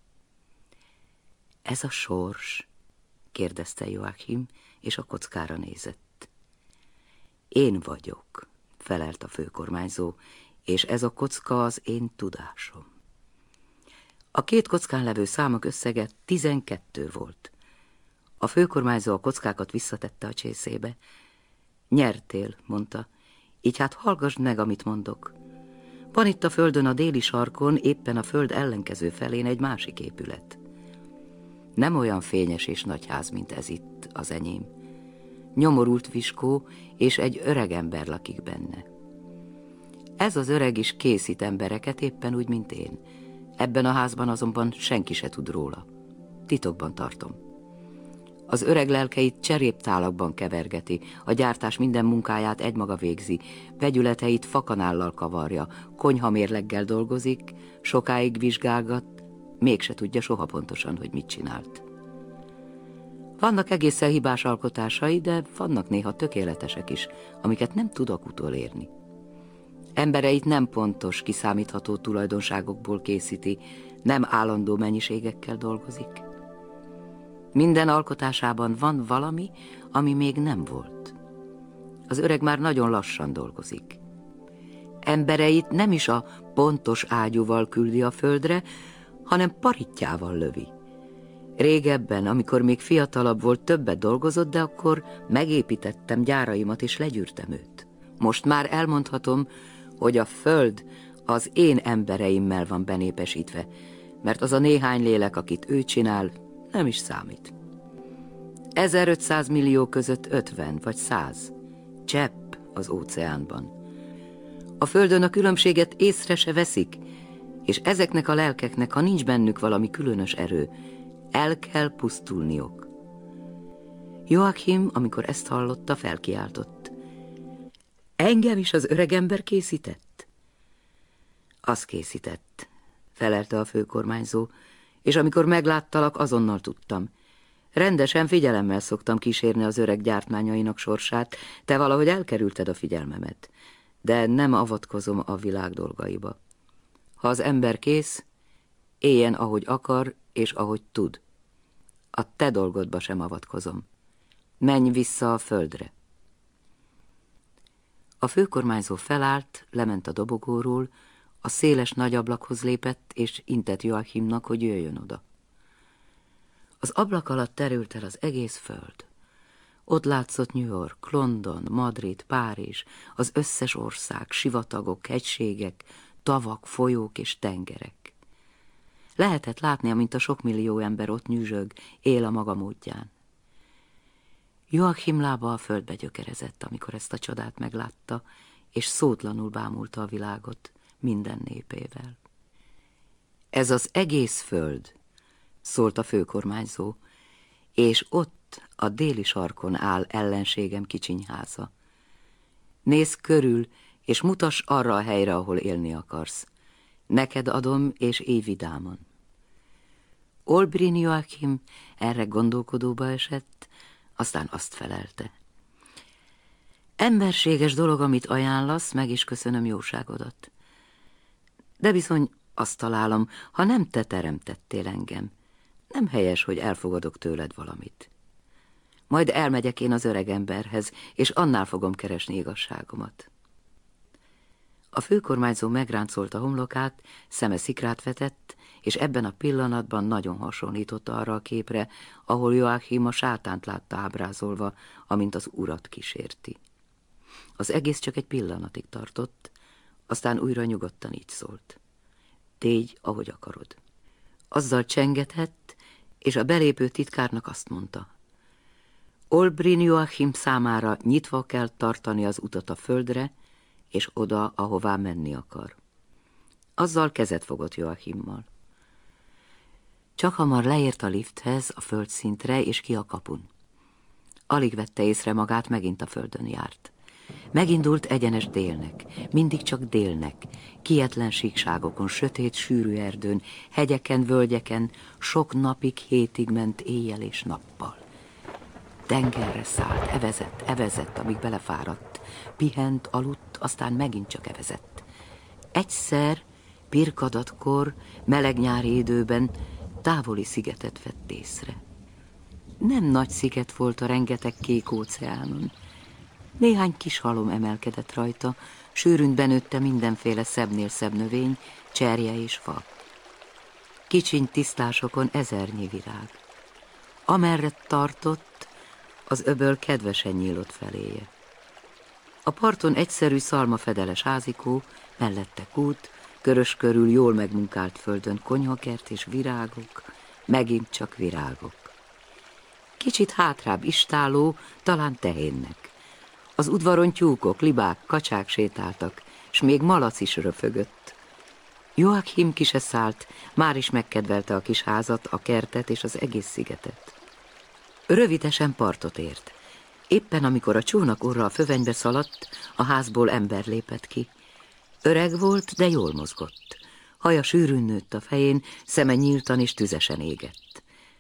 Ez a sors? kérdezte Joachim, és a kockára nézett. Én vagyok, felelt a főkormányzó, és ez a kocka az én tudásom. A 2 kockán levő számok összege 12 volt. A főkormányzó a kockákat visszatette a csészébe. Nyertél, mondta, így hát hallgassd meg, amit mondok. Van itt a földön a déli sarkon, éppen a föld ellenkező felén egy másik épület. Nem olyan fényes és nagy ház, mint ez itt, az enyém. Nyomorult viskó, és egy öreg ember lakik benne. Ez az öreg is készít embereket, éppen úgy, mint én. Ebben a házban azonban senki se tud róla. Titokban tartom. Az öreg lelkeit cseréptálakban kevergeti, a gyártás minden munkáját egymaga végzi, vegyületeit fakanállal kavarja, konyhamérleggel dolgozik, sokáig vizsgálgat, mégse tudja soha pontosan, hogy mit csinált. Vannak egészen hibás alkotásai, de vannak néha tökéletesek is, amiket nem tudok utolérni. Embereit nem pontos, kiszámítható tulajdonságokból készíti, nem állandó mennyiségekkel dolgozik. Minden alkotásában van valami, ami még nem volt. Az öreg már nagyon lassan dolgozik. Embereit nem is a pontos ágyúval küldi a földre, hanem parittyával lövi. Régebben, amikor még fiatalabb volt, többet dolgozott, de akkor megépítettem gyáraimat és legyűrtem őt. Most már elmondhatom, hogy a föld az én embereimmel van benépesítve, mert az a néhány lélek, akit ő csinál, nem is számít. 1500 millió között 50 vagy 100 csepp az óceánban. A földön a különbséget észre se veszik, és ezeknek a lelkeknek, ha nincs bennük valami különös erő, el kell pusztulniok. Joachim, amikor ezt hallotta, felkiáltott. Engem is az öregember készített? Az készített, felelte a főkormányzó, és amikor megláttalak, azonnal tudtam. Rendesen figyelemmel szoktam kísérni az öreg gyártmányainak sorsát, te valahogy elkerülted a figyelmemet, de nem avatkozom a világ dolgaiba. Ha az ember kész, éljen, ahogy akar és ahogy tud. A te dolgodba sem avatkozom. Menj vissza a földre. A főkormányzó felállt, lement a dobogóról, a széles nagy ablakhoz lépett, és intett Joachimnak, hogy jöjjön oda. Az ablak alatt terült el az egész föld. Ott látszott New York, London, Madrid, Párizs, az összes ország, sivatagok, hegységek, tavak, folyók és tengerek. Lehetett látni, amint a sok millió ember ott nyüzsög, él a maga módján. Joachim lába a földbe gyökerezett, amikor ezt a csodát meglátta, és szótlanul bámulta a világot minden népével. Ez az egész föld, szólt a főkormányzó, és ott a déli sarkon áll ellenségem kicsinyháza. Nézz körül, és mutass arra a helyre, ahol élni akarsz. Neked adom, és élj vidáman. Olbrin Joachim erre gondolkodóba esett, aztán azt felelte. Emberséges dolog, amit ajánlasz, meg is köszönöm jóságodat. De bizony azt találom, ha nem te teremtettél engem, nem helyes, hogy elfogadok tőled valamit. Majd elmegyek én az öreg emberhez, és annál fogom keresni igazságomat. A főkormányzó megráncolta homlokát, szeme szikrát vetett, és ebben a pillanatban nagyon hasonlított arra a képre, ahol Joachim a sátánt látta ábrázolva, amint az urat kísérti. Az egész csak egy pillanatig tartott, aztán újra nyugodtan így szólt. Tégy, ahogy akarod. Azzal csengetett, és a belépő titkárnak azt mondta. Olbrin Joachim számára nyitva kell tartani az utat a földre, és oda, ahová menni akar. Azzal kezet fogott Joachimmal. Csak hamar leért a lifthez, a földszintre, és ki a kapun. Alig vette észre magát, megint a földön járt. Megindult egyenes délnek, mindig csak délnek, kietlen síkságokon, sötét, sűrű erdőn, hegyeken, völgyeken, sok napig, hétig ment éjjel és nappal. Tengerre szállt, evezett, amíg belefáradt. Pihent, aludt, aztán megint csak evezett. Egyszer, pirkadatkor, meleg nyári időben távoli szigetet vett észre. Nem nagy sziget volt a rengeteg kék óceánon. Néhány kis halom emelkedett rajta, sűrűn benőtte mindenféle szebbnél szebb növény, cserje és fa. Kicsiny tisztásokon ezernyi virág. Amerre tartott, az öböl kedvesen nyílott feléje. A parton egyszerű szalmafedeles házikó, mellette kút, körös körül jól megmunkált földön konyhakert és virágok, megint csak virágok. Kicsit hátrább istáló, talán tehénnek. Az udvaron tyúkok, libák, kacsák sétáltak, s még malac is röfögött. Joachim ki se szállt, már is megkedvelte a kis házat, a kertet és az egész szigetet. Rövidesen partot ért. Éppen amikor a csónak orra a fövenybe szaladt, a házból ember lépett ki. Öreg volt, de jól mozgott. Haja sűrűn nőtt a fején, szeme nyíltan és tüzesen égett.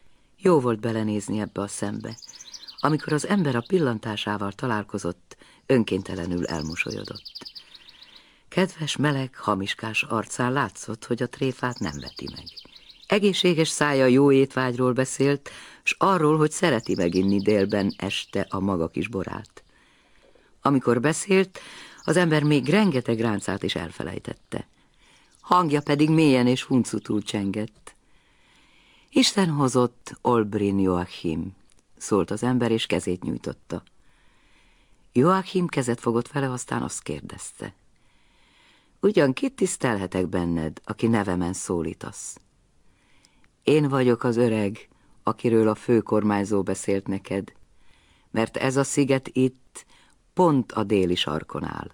Jó volt belenézni ebbe a szembe. Amikor az ember a pillantásával találkozott, önkéntelenül elmosolyodott. Kedves, meleg, hamiskás arcán látszott, hogy a tréfát nem veti meg. Egészséges szája jó étvágyról beszélt, s arról, hogy szereti meginni délben este a maga kis borát. Amikor beszélt, az ember még rengeteg ráncát is elfelejtette. Hangja pedig mélyen és huncutul csengett. Isten hozott, Olbrin Joachim, szólt az ember, és kezét nyújtotta. Joachim kezet fogott vele, aztán azt kérdezte. Ugyan kit tisztelhetek benned, aki nevemen szólítasz? Én vagyok az öreg, akiről a főkormányzó beszélt neked, mert ez a sziget itt pont a déli sarkon áll.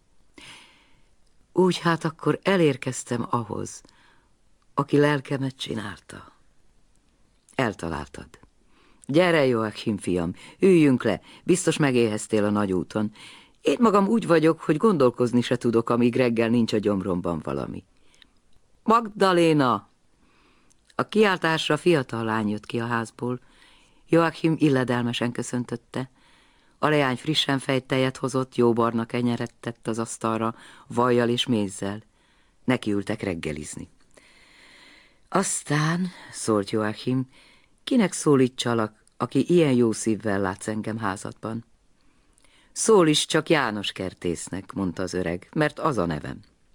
Úgy hát akkor elérkeztem ahhoz, aki lelkemet csinálta. Eltaláltad. Gyere, Joachim fiam, üljünk le, biztos megéheztél a nagy úton. Én magam úgy vagyok, hogy gondolkozni se tudok, amíg reggel nincs a gyomromban valami. Magdaléna! A kiáltásra fiatal lány jött ki a házból. Joachim illedelmesen köszöntötte. A leány frissen fejt tejet hozott, jó barna kenyeret tett az asztalra, vajjal és mézzel. Nekiültek reggelizni. Aztán, szólt Joachim, kinek szólítsalak, aki ilyen jó szívvel látsz engem házadban? Szólíts csak János kertésznek, mondta az öreg, mert az a nevem.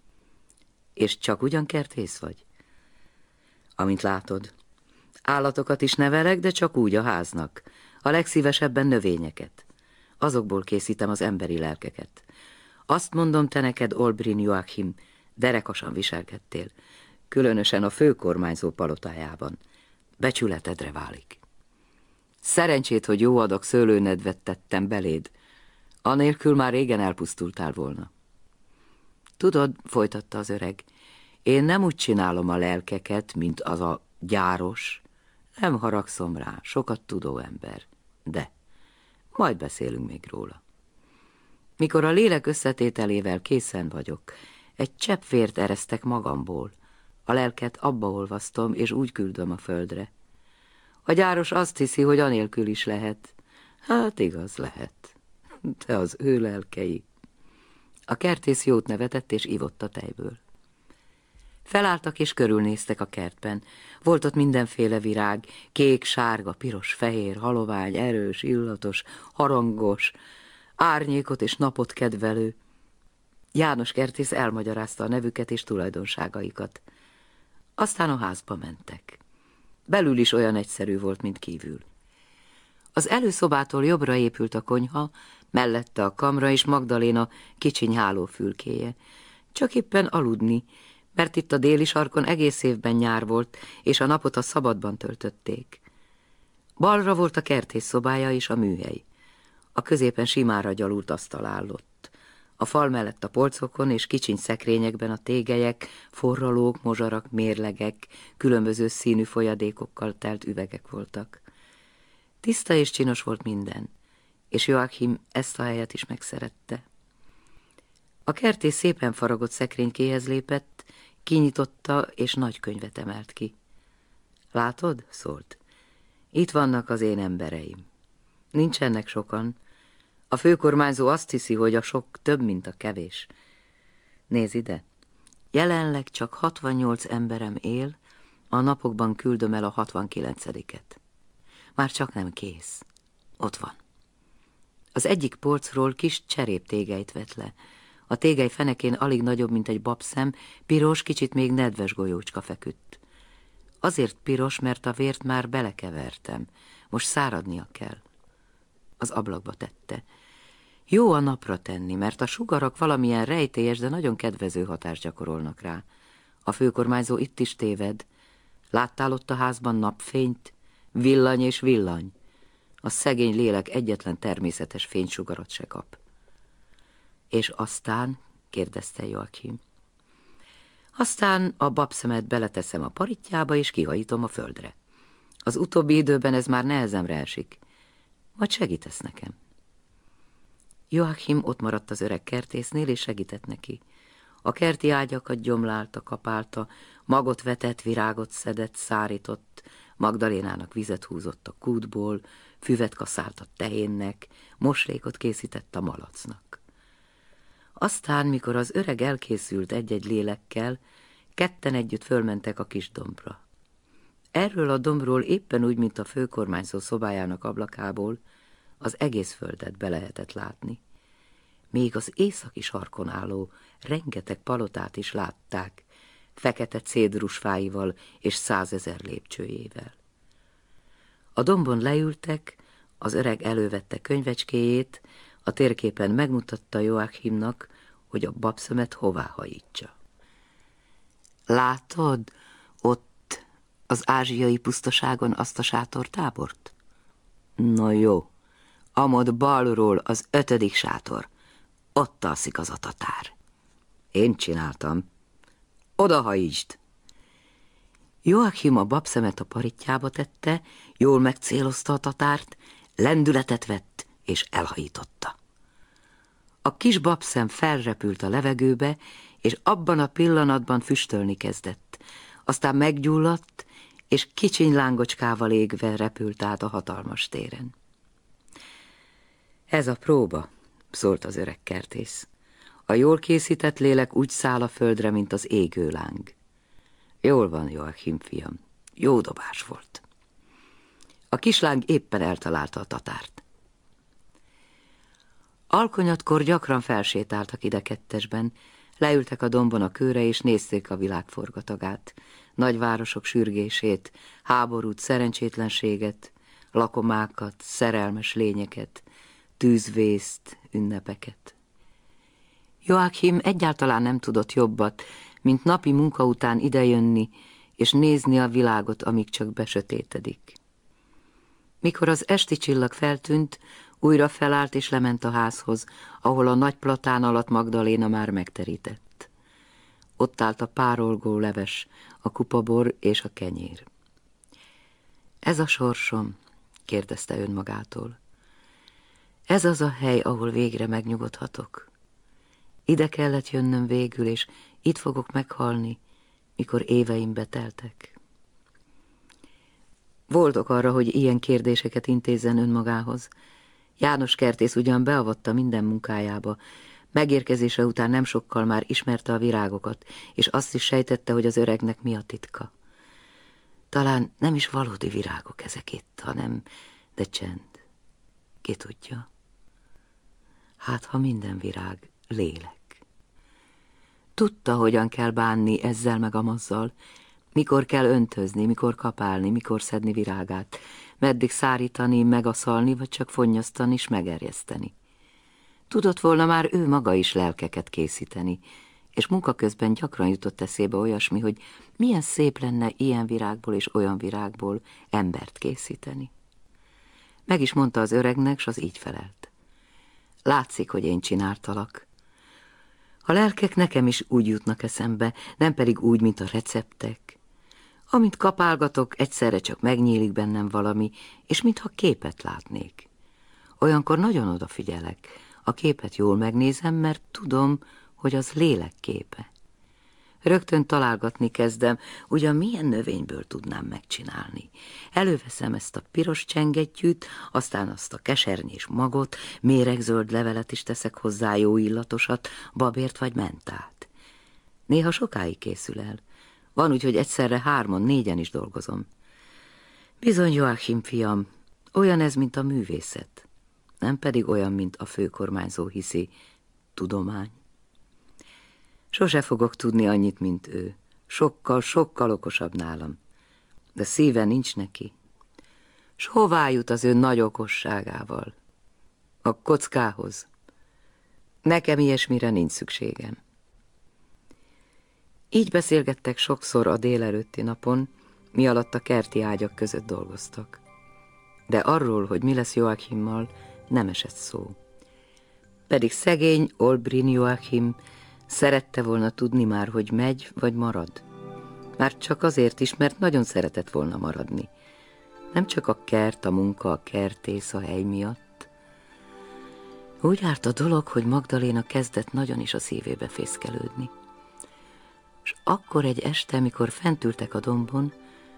És csak ugyan kertész vagy? Amint látod, állatokat is nevelek, de csak úgy a háznak, a legszívesebben növényeket. Azokból készítem az emberi lelkeket. Azt mondom te neked, Olbrin Joachim, derekasan viselkedtél, különösen a főkormányzó palotájában. Becsületedre válik. Szerencsét, hogy jó adag szőlőnedvet tettem beléd, anélkül már régen elpusztultál volna. Tudod, folytatta az öreg, én nem úgy csinálom a lelkeket, mint az a gyáros, nem haragszom rá, sokat tudó ember, de majd beszélünk még róla. Mikor a lélek összetételével készen vagyok, egy csepp vért eresztek magamból, a lelket abba olvasztom, és úgy küldöm a földre. A gyáros azt hiszi, hogy anélkül is lehet. Hát igaz, lehet. De az ő lelkei. A kertész jót nevetett, és ivott a tejből. Felálltak és körülnéztek a kertben. Volt ott mindenféle virág, kék, sárga, piros, fehér, halovány, erős, illatos, harangos, árnyékot és napot kedvelő. János kertész elmagyarázta a nevüket és tulajdonságaikat. Aztán a házba mentek. Belül is olyan egyszerű volt, mint kívül. Az előszobától jobbra épült a konyha, mellette a kamra és Magdaléna kicsiny hálófülkéje. Csak éppen aludni, mert itt a déli sarkon egész évben nyár volt, és a napot a szabadban töltötték. Balra volt a kertész szobája és a műhely. A középen simára gyalult asztal állott. A fal mellett a polcokon és kicsiny szekrényekben a tégelyek, forralók, mozsarak, mérlegek, különböző színű folyadékokkal telt üvegek voltak. Tiszta és csinos volt minden, és Joachim ezt a helyet is megszerette. A kertész szépen faragott szekrénykéhez lépett, kinyitotta és nagy könyvet emelt ki. Látod? Szólt. Itt vannak az én embereim. Nincsenek sokan. A főkormányzó azt hiszi, hogy a sok több, mint a kevés. Nézd ide. Jelenleg csak 68 emberem él, a napokban küldöm el a 69-et. Már csak nem kész. Ott van. Az egyik polcról kis cseréptégelyt vett le. A tégely fenekén alig nagyobb, mint egy babszem, piros, kicsit még nedves golyócska feküdt. Azért piros, mert a vért már belekevertem. Most száradnia kell. Az ablakba tette. Jó a napra tenni, mert a sugarak valamilyen rejtélyes, de nagyon kedvező hatást gyakorolnak rá. A főkormányzó itt is téved. Láttál ott a házban napfényt? Villany és villany. A szegény lélek egyetlen természetes fénysugarat se kap. És aztán? Kérdezte Joachim. Aztán a babszemet beleteszem a parittyába, és kihajítom a földre. Az utóbbi időben ez már nehezemre esik. Majd segítesz nekem. Joachim ott maradt az öreg kertésznél, és segített neki. A kerti ágyakat gyomlálta, kapálta, magot vetett, virágot szedett, szárított, Magdalénának vizet húzott a kútból, füvet kaszált a tehénnek, moslékot készített a malacnak. Aztán, mikor az öreg elkészült egy-egy lélekkel, ketten együtt fölmentek a kis dombra. Erről a dombról éppen úgy, mint a főkormányzó szobájának ablakából, az egész földet be lehetett látni. Még az északi sarkon álló rengeteg palotát is látták, fekete cédrusfáival és 100 000 lépcsőjével. A dombon leültek, az öreg elővette könyvecskéjét, a térképen megmutatta Joachimnak, hogy a babszömet hová hajítsa. Látod ott az ázsiai pusztaságon azt a sátortábort? Na jó, amott balról az 5. sátor, ott alszik az a tatár. Én csináltam. Oda hajítsd! Joachim a babszemet a paritjába tette, jól megcélozta a tatárt, lendületet vett és elhajította. A kis babszem felrepült a levegőbe, és abban a pillanatban füstölni kezdett. Aztán meggyulladt, és kicsiny lángocskával égve repült át a hatalmas téren. Ez a próba, szólt az öreg kertész. A jól készített lélek úgy száll a földre, mint az égő láng. Jól van, Joachim fiam, jó dobás volt. A kisláng éppen eltalálta a tatárt. Alkonyatkor gyakran felsétáltak ide kettesben, leültek a dombon a kőre és nézték a világ forgatagát, nagyvárosok sürgését, háborút, szerencsétlenséget, lakomákat, szerelmes lényeket, tűzvészt, ünnepeket. Joachim egyáltalán nem tudott jobbat, mint napi munka után idejönni és nézni a világot, amíg csak besötétedik. Mikor az esti csillag feltűnt, újra felállt és lement a házhoz, ahol a nagy platán alatt Magdaléna már megterített. Ott állt a párolgó leves, a kupabor és a kenyér. Ez a sorsom? Kérdezte önmagától. Ez az a hely, ahol végre megnyugodhatok. Ide kellett jönnöm végül, és itt fogok meghalni, mikor éveim beteltek. Voltok arra, hogy ilyen kérdéseket intézzen önmagához. János kertész ugyan beavatta minden munkájába, megérkezése után nem sokkal már ismerte a virágokat, és azt is sejtette, hogy az öregnek mi a titka. Talán nem is valódi virágok ezek itt, hanem, de csend. Ki tudja? Hát, ha minden virág lélek. Tudta, hogyan kell bánni ezzel meg amazzal, mikor kell öntözni, mikor kapálni, mikor szedni virágát, meddig szárítani, megaszalni, vagy csak fonnyasztani és megerjeszteni. Tudott volna már ő maga is lelkeket készíteni, és munka közben gyakran jutott eszébe olyasmi, hogy milyen szép lenne ilyen virágból és olyan virágból embert készíteni. Meg is mondta az öregnek, s az így felelt. Látszik, hogy én csináltalak. A lelkek nekem is úgy jutnak eszembe, nem pedig úgy, mint a receptek. Amint kapálgatok, egyszerre csak megnyílik bennem valami, és mintha képet látnék. Olyankor nagyon odafigyelek. A képet jól megnézem, mert tudom, hogy az lélek képe. Rögtön találgatni kezdem, ugyan milyen növényből tudnám megcsinálni. Előveszem ezt a piros csengettyűt, aztán azt a kesernyés magot, méregzöld levelet is teszek hozzá, jó illatosat, babért vagy mentát. Néha sokáig készül el. Van úgy, hogy egyszerre 3-4 is dolgozom. Bizony, Joachim fiam, olyan ez, mint a művészet, nem pedig olyan, mint a főkormányzó hiszi, tudomány. Sose fogok tudni annyit, mint ő. Sokkal okosabb nálam. De szíve nincs neki. S hová jut az ő nagy okosságával? A kockához. Nekem ilyesmire nincs szükségem. Így beszélgettek sokszor a délelőtti napon, mi alatt a kerti ágyak között dolgoztak. De arról, hogy mi lesz Joachimmal, nem esett szó. Pedig szegény Olbrin Joachim szerette volna tudni már, hogy megy vagy marad. Már csak azért is, mert nagyon szeretett volna maradni. Nem csak a kert, a munka, a kertész, a hely miatt. Úgy árt a dolog, hogy Magdaléna kezdett nagyon is a szívébe fészkelődni. És akkor egy este, mikor fent ültek a dombon,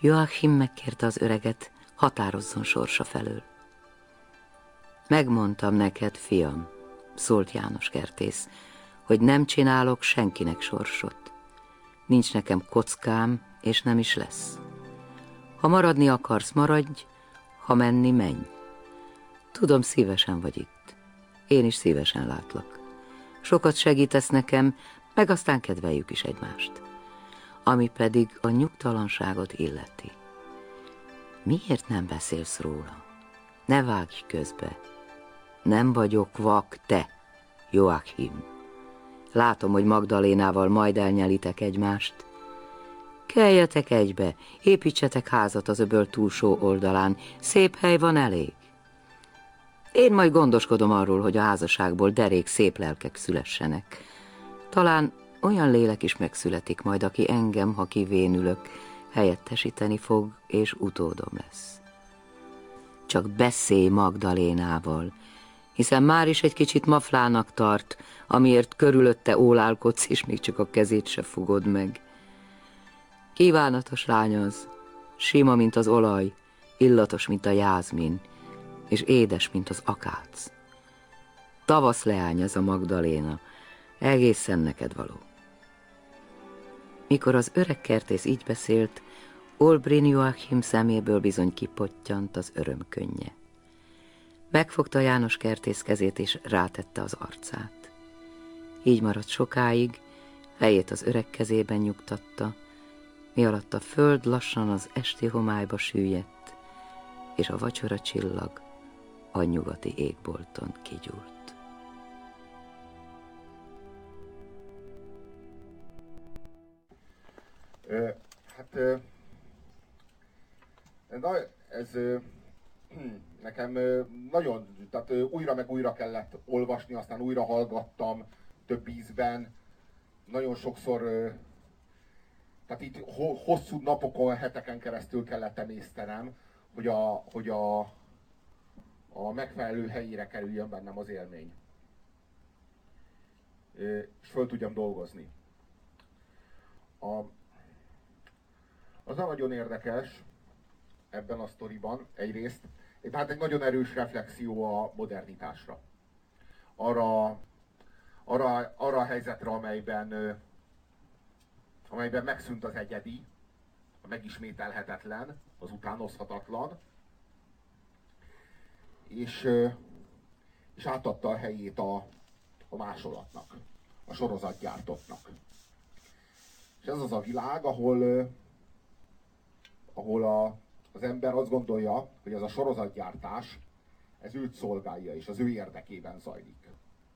Joachim megkérte az öreget, határozzon sorsa felől. Megmondtam neked, fiam, szólt János kertész, hogy nem csinálok senkinek sorsot. Nincs nekem kockám, és nem is lesz. Ha maradni akarsz, maradj, ha menni, menj. Tudom, szívesen vagy itt. Én is szívesen látlak. Sokat segítesz nekem, meg aztán kedveljük is egymást. Ami pedig a nyugtalanságot illeti. Miért nem beszélsz róla? Ne vágj közbe. Nem vagyok vak, te, Joachim. Látom, hogy Magdalénával majd elnyelitek egymást. Keljetek egybe, építsetek házat az öböl túlsó oldalán, szép hely van elég. Én majd gondoskodom arról, hogy a házasságból derék szép lelkek szülessenek. Talán olyan lélek is megszületik majd, aki engem, ha kivénülök, helyettesíteni fog, és utódom lesz. Csak beszélj Magdalénával, hiszen már is egy kicsit maflának tart, amiért körülötte ólálkodsz, és még csak a kezét se fogod meg. Kívánatos lány az, sima, mint az olaj, illatos, mint a jázmin, és édes, mint az akác. Tavasz leány ez a Magdaléna, egészen neked való. Mikor az öreg kertész így beszélt, Olbrich Joachim szeméből bizony kipottyant az örömkönnye. Megfogta János kertész kezét, és rátette az arcát. Így maradt sokáig, fejét az öreg kezében nyugtatta, mi alatt a föld lassan az esti homályba süllyedt, és a vacsora csillag a nyugati égbolton kigyúlt. Ez nekem nagyon, tehát újra meg újra kellett olvasni, aztán újra hallgattam több ízben, nagyon sokszor, tehát itt hosszú napokon, heteken keresztül kellett emésztenem, hogy a megfelelő helyére kerüljön bennem az élmény. És föl tudjam dolgozni. Az a nagyon érdekes ebben a sztoriban egyrészt, hát egy nagyon erős reflexió a modernitásra. Arra a helyzetre, amelyben megszűnt az egyedi, a megismételhetetlen, az utánozhatatlan, és átadta a helyét a másolatnak, a sorozatgyártottnak. És ez az a világ, ahol az ember azt gondolja, hogy ez a sorozatgyártás, ez őt szolgálja, és az ő érdekében zajlik.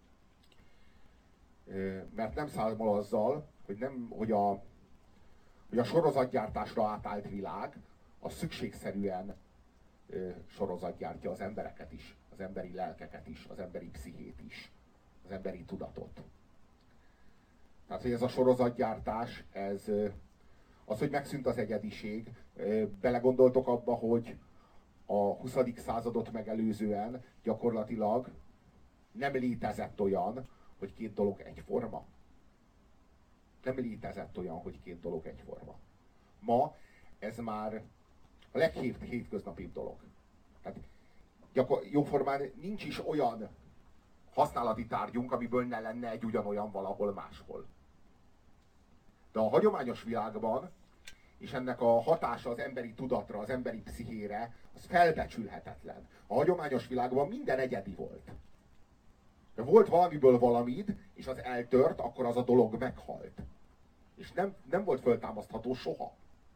Mert nem számol azzal, hogy a sorozatgyártásra átállt világ, az szükségszerűen sorozatgyártja az embereket is, az emberi lelkeket is, az emberi pszichét is, az emberi tudatot. Tehát, hogy ez a sorozatgyártás, az, hogy megszűnt az egyediség, belegondoltok abba, hogy a 20. századot megelőzően gyakorlatilag nem létezett olyan, hogy két dolog egyforma. Nem létezett olyan, hogy két dolog egyforma. Ma ez már a leghétköznapibb dolog. Tehát jóformán nincs is olyan használati tárgyunk, amiből ne lenne egy ugyanolyan valahol máshol. De a hagyományos világban, és ennek a hatása az emberi tudatra, az emberi pszichére, az felbecsülhetetlen. A hagyományos világban minden egyedi volt. De volt valamiből valamid, és az eltört, akkor az a dolog meghalt. És nem volt föltámasztható soha.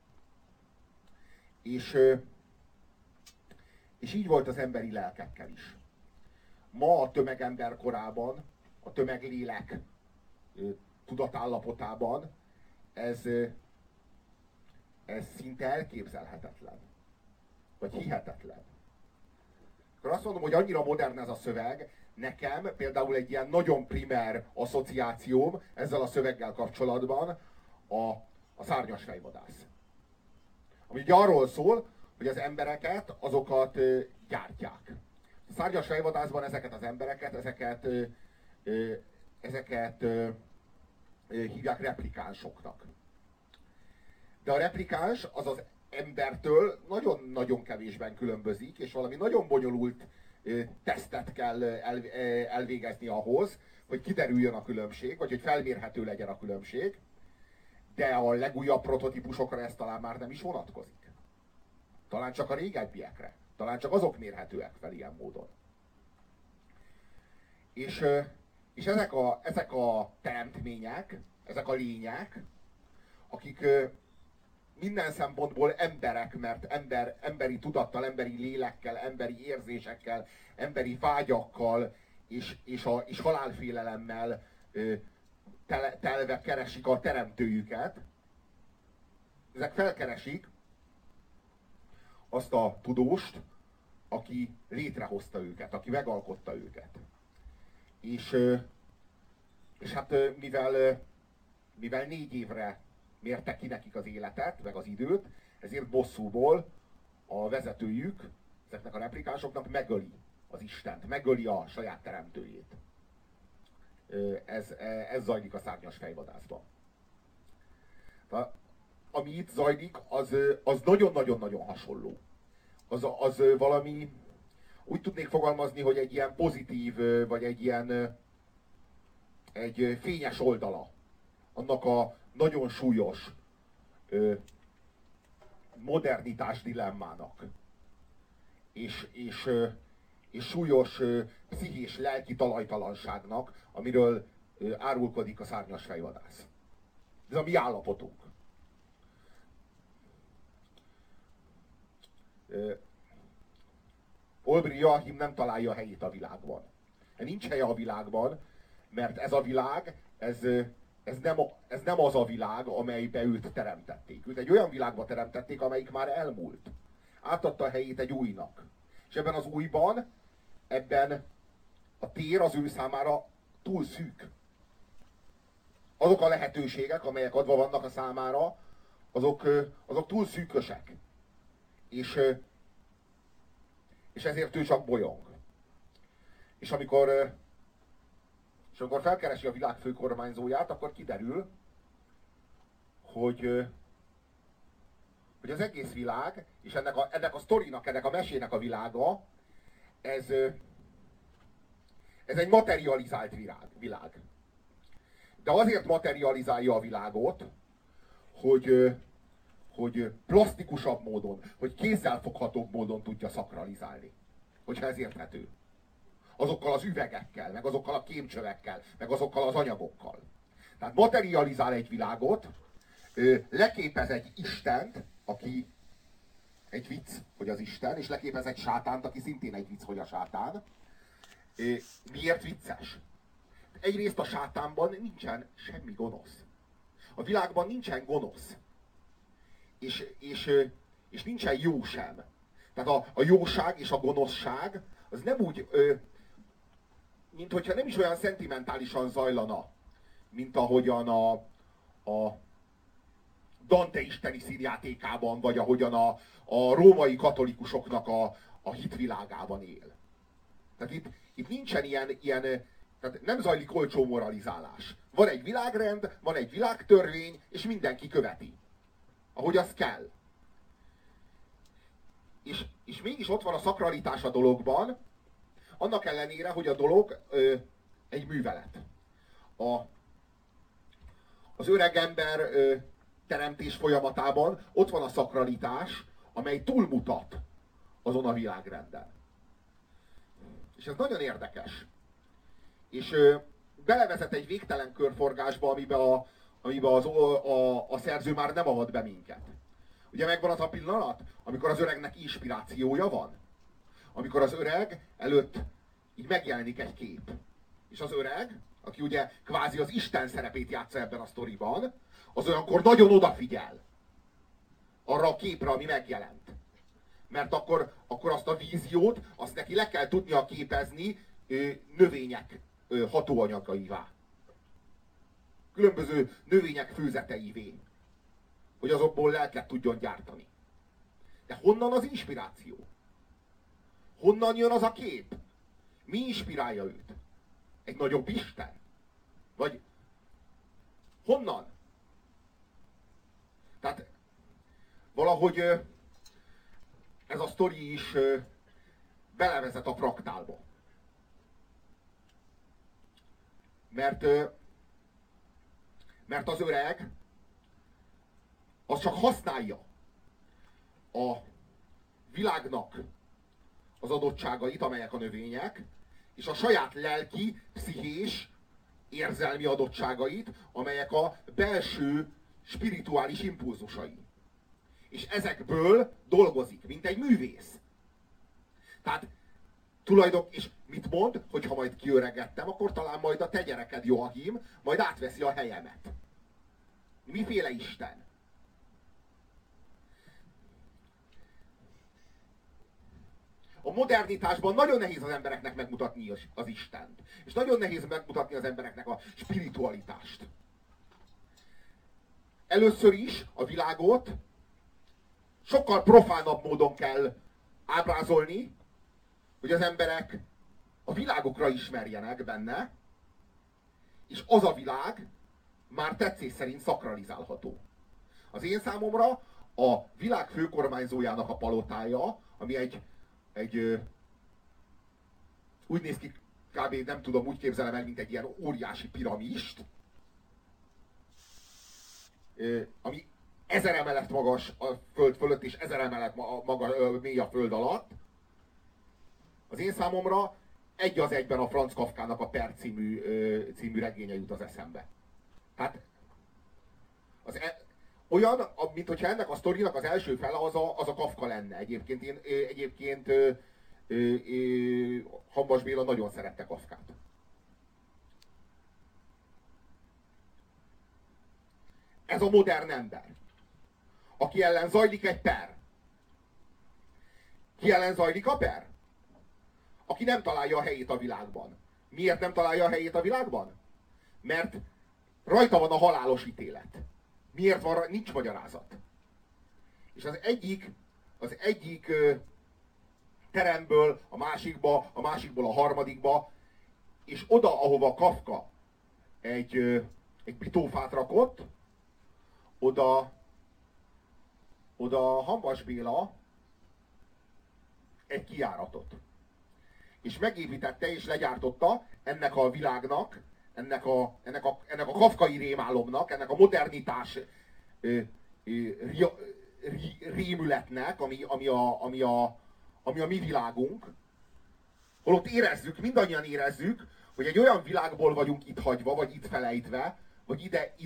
És így volt az emberi lelkekkel is. Ma a tömegember korában, a tömeglélek tudatállapotában ez szinte elképzelhetetlen. Vagy hihetetlen. Akkor azt mondom, hogy annyira modern ez a szöveg, nekem például egy ilyen nagyon primer asszociációm ezzel a szöveggel kapcsolatban a szárnyas fejvadász. Ami ugye arról szól, hogy az embereket, azokat gyártják. A szárnyas fejvadászban ezeket az embereket, ezeket hívják replikánsoknak. De a replikáns az embertől nagyon-nagyon kevésben különbözik, és valami nagyon bonyolult tesztet kell elvégezni ahhoz, hogy kiderüljön a különbség, vagy hogy felmérhető legyen a különbség, de a legújabb prototípusokra ez talán már nem is vonatkozik. Talán csak a régebbiekre. Talán csak azok mérhetőek fel ilyen módon. És ezek a teremtmények, ezek a lények, akik minden szempontból emberek, mert emberi tudattal, emberi lélekkel, emberi érzésekkel, emberi vágyakkal és halálfélelemmel telve keresik a teremtőjüket. Ezek felkeresik azt a tudóst, aki létrehozta őket, aki megalkotta őket. És hát mivel 4 évre mérte ki nekik az életet, meg az időt, ezért bosszúból a vezetőjük, ezeknek a replikánsoknak megöli az Istent, megöli a saját teremtőjét. Ez zajlik a szárnyas fejvadászban. Ami itt zajlik, az nagyon-nagyon-nagyon hasonló. Az valami, úgy tudnék fogalmazni, hogy egy ilyen pozitív, vagy egy fényes oldala annak a nagyon súlyos modernitás dilemmának. És súlyos pszichés lelki talajtalanságnak, amiről árulkodik a szárnyas fejvadász. Ez a mi állapotunk. Olbrich Joachim nem találja a helyét a világban. Nincs helye a világban, mert ez a világ, ez nem az a világ, amelybe őt teremtették. Őt egy olyan világba teremtették, amelyik már elmúlt. Átadta a helyét egy újnak. És ebben az újban, ebben a tér az ő számára túl szűk. Azok a lehetőségek, amelyek adva vannak a számára, azok túl szűkösek. És ezért ő csak bolyong. És amikor felkeresi a világ főkormányzóját, akkor kiderül, hogy az egész világ, és ennek a sztorinak, ennek a mesének a világa, ez egy materializált világ. De azért materializálja a világot, hogy plastikusabb módon, hogy kézzelfoghatóbb módon tudja szakralizálni. Hogyha ez érthető. Azokkal az üvegekkel, meg azokkal a kémcsövekkel, meg azokkal az anyagokkal. Tehát materializál egy világot, leképez egy Istent, aki egy vicc, hogy az Isten, és leképez egy sátánt, aki szintén egy vicc, hogy a sátán. Miért vicces? Egyrészt a sátánban nincsen semmi gonosz. A világban nincsen gonosz. És nincsen jó sem. Tehát a jóság és a gonoszság az nem úgy, mint hogyha nem is olyan szentimentálisan zajlana, mint ahogyan a Dante isteni színjátékában, vagy ahogyan a római katolikusoknak a hitvilágában él. Tehát itt nincsen ilyen, tehát nem zajlik olcsó moralizálás. Van egy világrend, van egy világtörvény, és mindenki követi. Ahogy az kell. És mégis ott van a szakralitás a dologban, annak ellenére, hogy a dolog egy művelet. Az öreg ember teremtés folyamatában ott van a szakralitás, amely túlmutat azon a világrenden. És ez nagyon érdekes. És belevezet egy végtelen körforgásba, amiben a szerző már nem avat be minket. Ugye megvan az a pillanat, amikor az öregnek inspirációja van. Amikor az öreg előtt így megjelenik egy kép. És az öreg, aki ugye kvázi az Isten szerepét játsza ebben a sztoriban, az olyankor nagyon odafigyel arra a képre, ami megjelent. Mert akkor azt a víziót, azt neki le kell tudnia képezni növények hatóanyagaivá. Különböző növények főzeteivé. Hogy azokból lelket tudjon gyártani. De honnan az inspiráció? Honnan jön az a kép? Mi inspirálja őt? Egy nagyobb Isten? Vagy honnan? Tehát valahogy ez a sztori is belevezet a fraktálba. Mert az öreg az csak használja a világnak az adottságait, amelyek a növények, és a saját lelki, pszichés, érzelmi adottságait, amelyek a belső spirituális impulzusai. És ezekből dolgozik, mint egy művész. Tehát és mit mond, hogy ha majd kiöregettem, akkor talán majd a te gyereked, Joachim, majd átveszi a helyemet. Miféle Isten? A modernitásban nagyon nehéz az embereknek megmutatni az Istent. És nagyon nehéz megmutatni az embereknek a spiritualitást. Először is a világot sokkal profánabb módon kell ábrázolni, hogy az emberek a világokra ismerjenek benne, és az a világ már tetszés szerint szakralizálható. Az én számomra a világ főkormányzójának a palotája, ami úgy néz ki, kb. Nem tudom, úgy képzelem el, mint egy ilyen óriási piramist, ami 1000 emelet magas a föld fölött, és 1000 emelet mély a föld alatt. Az én számomra egy az egyben a Franz Kafkának a Per című regénye jut az eszembe. Tehát olyan, mint hogyha ennek a sztorinak az első fele az a Kafka lenne. Egyébként Hamvas Béla nagyon szerette Kafkát. Ez a modern ember, aki ellen zajlik egy per. Ki ellen zajlik a per? Aki nem találja a helyét a világban. Miért nem találja a helyét a világban? Mert rajta van a halálos ítélet. Miért van? Nincs magyarázat. És az egyik teremből a másikból a harmadikba, és oda, ahova Kafka egy bitófát rakott, oda Hamvas Béla egy kijáratot. És megépítette és legyártotta ennek a világnak, ennek a kafkai rémálomnak, ennek a modernitás rémületnek, ami a mi világunk, holott érezzük, mindannyian érezzük, hogy egy olyan világból vagyunk itt hagyva, vagy itt felejtve, vagy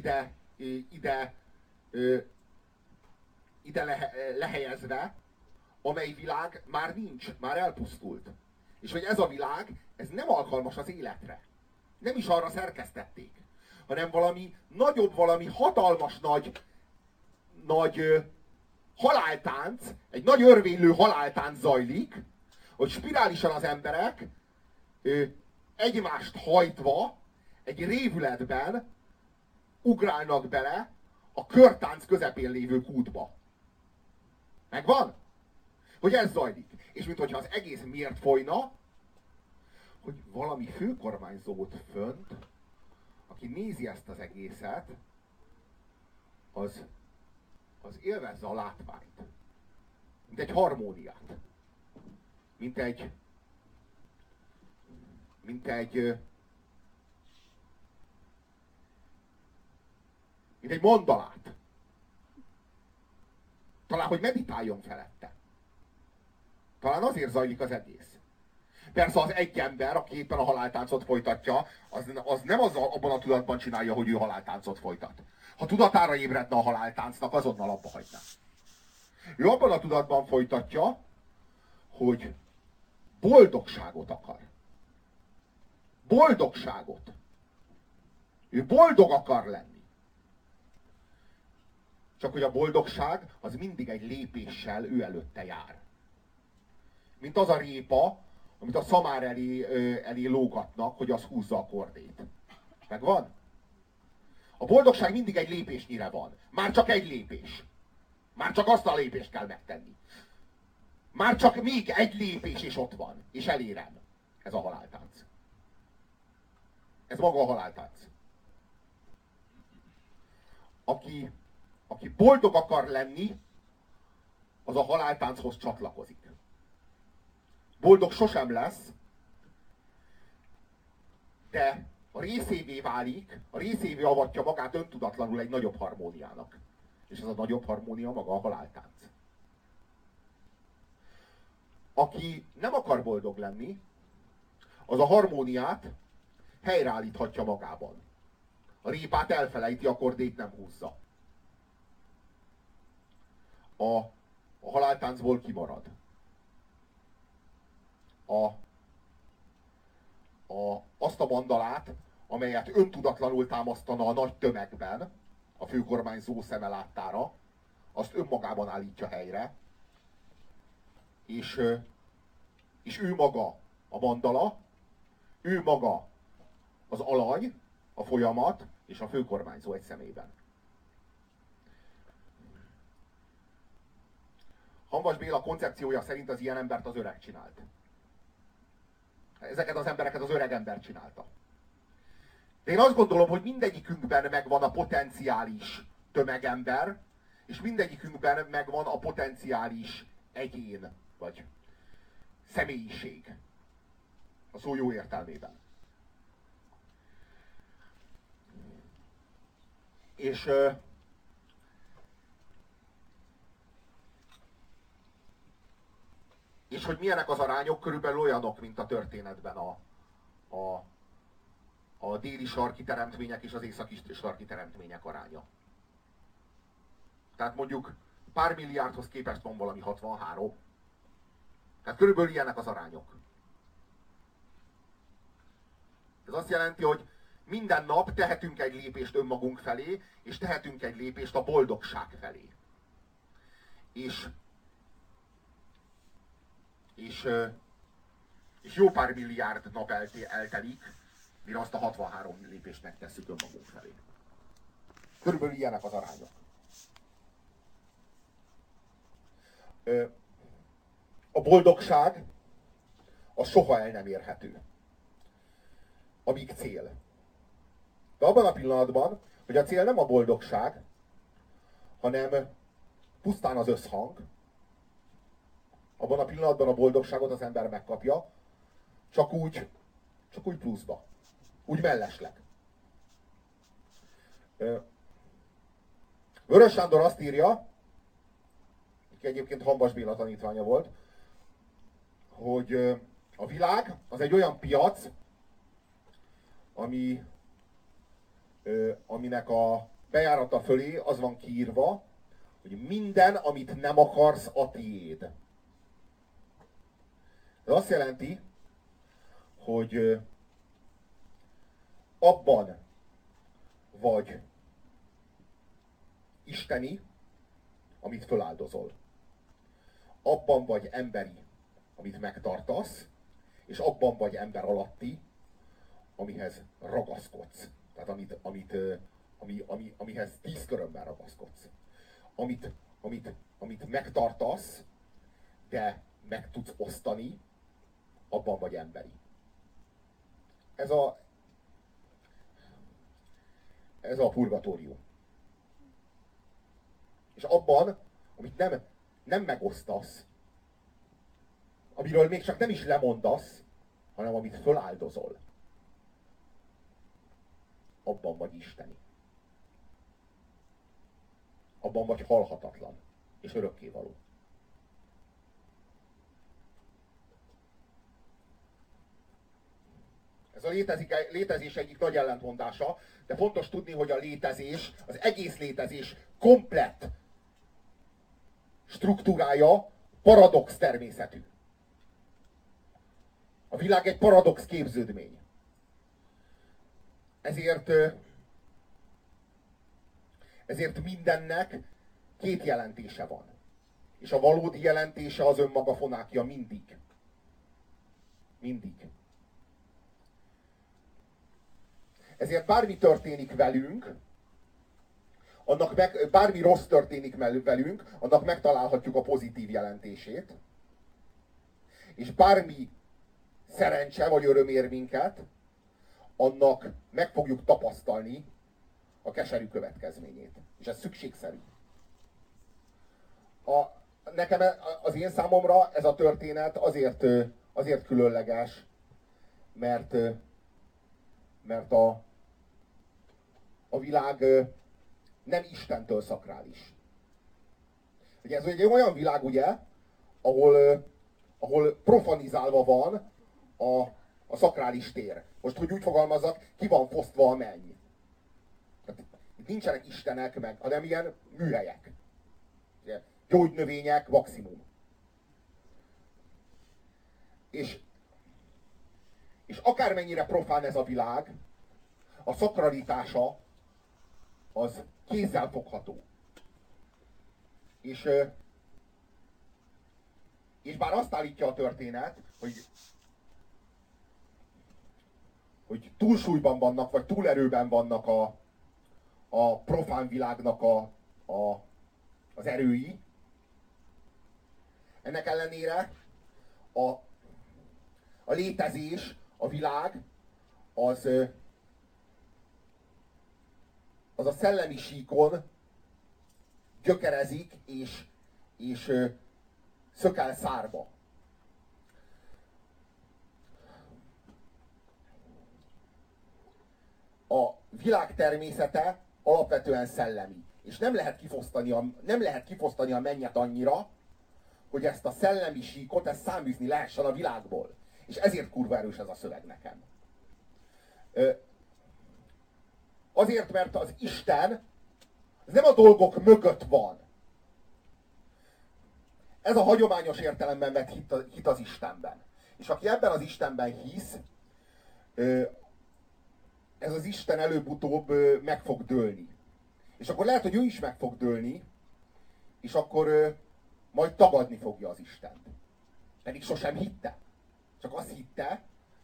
ide lehelyezve, amely világ már nincs, már elpusztult. És hogy ez a világ, ez nem alkalmas az életre. Nem is arra szerkesztették, hanem valami nagyobb, valami hatalmas nagy haláltánc, egy nagy örvénylő haláltánc zajlik, hogy spirálisan az emberek egymást hajtva egy révületben ugrálnak bele a körtánc közepén lévő kútba. Megvan? Hogy ez zajlik. És minthogyha az egész miért folyna, hogy valami főkormányzót fönt, aki nézi ezt az egészet, az élvezze a látványt. Mint egy harmóniát. Mint egy mandalát. Talán, hogy meditáljon felette. Talán azért zajlik az egész. Persze az egy ember, aki éppen a haláltáncot folytatja, az nem abban a tudatban csinálja, hogy ő haláltáncot folytat. Ha tudatára ébredne a haláltáncnak, azonnal abba hagyná. Ő abban a tudatban folytatja, hogy boldogságot akar. Boldogságot. Ő boldog akar lenni. Csak hogy a boldogság az mindig egy lépéssel ő előtte jár. Mint az a répa, amit a szamár elé lógatnak, hogy az húzza a kordét. Megvan? A boldogság mindig egy lépésnyire van. Már csak egy lépés. Már csak azt a lépést kell megtenni. Már csak még egy lépés és ott van. És elérem. Ez a haláltánc. Ez maga a haláltánc. Aki boldog akar lenni, az a haláltánchoz csatlakozik. Boldog sosem lesz, de a részévé válik, a részévé avatja magát öntudatlanul egy nagyobb harmóniának. És ez a nagyobb harmónia maga a haláltánc. Aki nem akar boldog lenni, az a harmóniát helyreállíthatja magában. A répát elfelejti, a kordét nem húzza. A haláltáncból kimarad. Azt a mandalát, amelyet öntudatlanul támasztana a nagy tömegben, a főkormányzó szeme láttára, azt önmagában állítja helyre, és ő maga a mandala, ő maga az alany, a folyamat és a főkormányzó egy szemében. Hamvas Béla koncepciója szerint az ilyen embert az öreg csinált. Ezeket az embereket az öreg ember csinálta. De én azt gondolom, hogy mindegyikünkben megvan a potenciális tömegember, és mindegyikünkben megvan a potenciális egyén, vagy személyiség. A szó jó értelmében. És hogy milyenek az arányok, körülbelül olyanok, mint a történetben a déli sarki teremtmények és az északi sarki teremtmények aránya. Tehát mondjuk pár milliárdhoz képest van valami 63. Tehát körülbelül ilyenek az arányok. Ez azt jelenti, hogy minden nap tehetünk egy lépést önmagunk felé, és tehetünk egy lépést a boldogság felé. És jó pár milliárd nap eltelik, mire azt a 63 lépést megtesszük önmagunk felé. Körülbelül ilyenek az arányok. A boldogság az soha el nem érhető. Amíg cél. De abban a pillanatban, hogy a cél nem a boldogság, hanem pusztán az összhang, abban a pillanatban a boldogságot az ember megkapja, csak úgy pluszba. Úgy mellesleg. Vörös Sándor azt írja, aki egyébként Hamvas Béla tanítványa volt, hogy a világ az egy olyan piac, aminek a bejárata fölé az van kiírva, hogy minden, amit nem akarsz, a tiéd. Ez azt jelenti, hogy abban vagy isteni, amit föláldozol. Abban vagy emberi, amit megtartasz, és abban vagy ember alatti, amihez ragaszkodsz. Tehát amihez 10 körömmel ragaszkodsz. Amit megtartasz, de meg tudsz osztani, abban vagy emberi. Ez a purgatórium. És abban, amit nem megosztasz, amiről még csak nem is lemondasz, hanem amit föláldozol, abban vagy isteni. Abban vagy halhatatlan és örökkévaló. Ez a létezés egyik nagy ellentmondása, de fontos tudni, hogy a létezés, az egész létezés komplett struktúrája paradox természetű. A világ egy paradox képződmény. Ezért mindennek két jelentése van. És a valódi jelentése az önmaga fonákja mindig. Mindig. Ezért bármi történik velünk, bármi rossz történik velünk, annak megtalálhatjuk a pozitív jelentését. És bármi szerencse vagy öröm ér minket, annak meg fogjuk tapasztalni a keserű következményét. És ez szükségszerű. nekem az én számomra ez a történet azért különleges, mert a világ nem Istentől szakrális. Ugye ez egy olyan világ, ugye, ahol profanizálva van a szakrális tér. Most, hogy úgy fogalmazzak, ki van fosztva a menny. Tehát itt nincsenek istenek hanem ilyen műhelyek. Ugye, gyógynövények maximum. És akármennyire profán ez a világ, a szakralitása az kézzel fogható. És bár azt állítja a történet, hogy túlsúlyban vannak, vagy túlerőben vannak a profán világnak az erői, ennek ellenére a létezés, a világ az a szellemi síkon gyökerezik és szökel szárba. A világ természete alapvetően szellemi. És nem lehet kifosztani a mennyet annyira, hogy ezt a szellemi síkot, ezt száműzni lehessen a világból. És ezért kurva erős ez a szöveg nekem. Azért, mert az Isten ez nem a dolgok mögött van. Ez a hagyományos értelemben vett hit az Istenben. És aki ebben az Istenben hisz, ez az Isten előbb-utóbb meg fog dőlni. És akkor lehet, hogy ő is meg fog dőlni, és akkor majd tagadni fogja az Istent. Pedig sosem hitte. Csak azt hitte,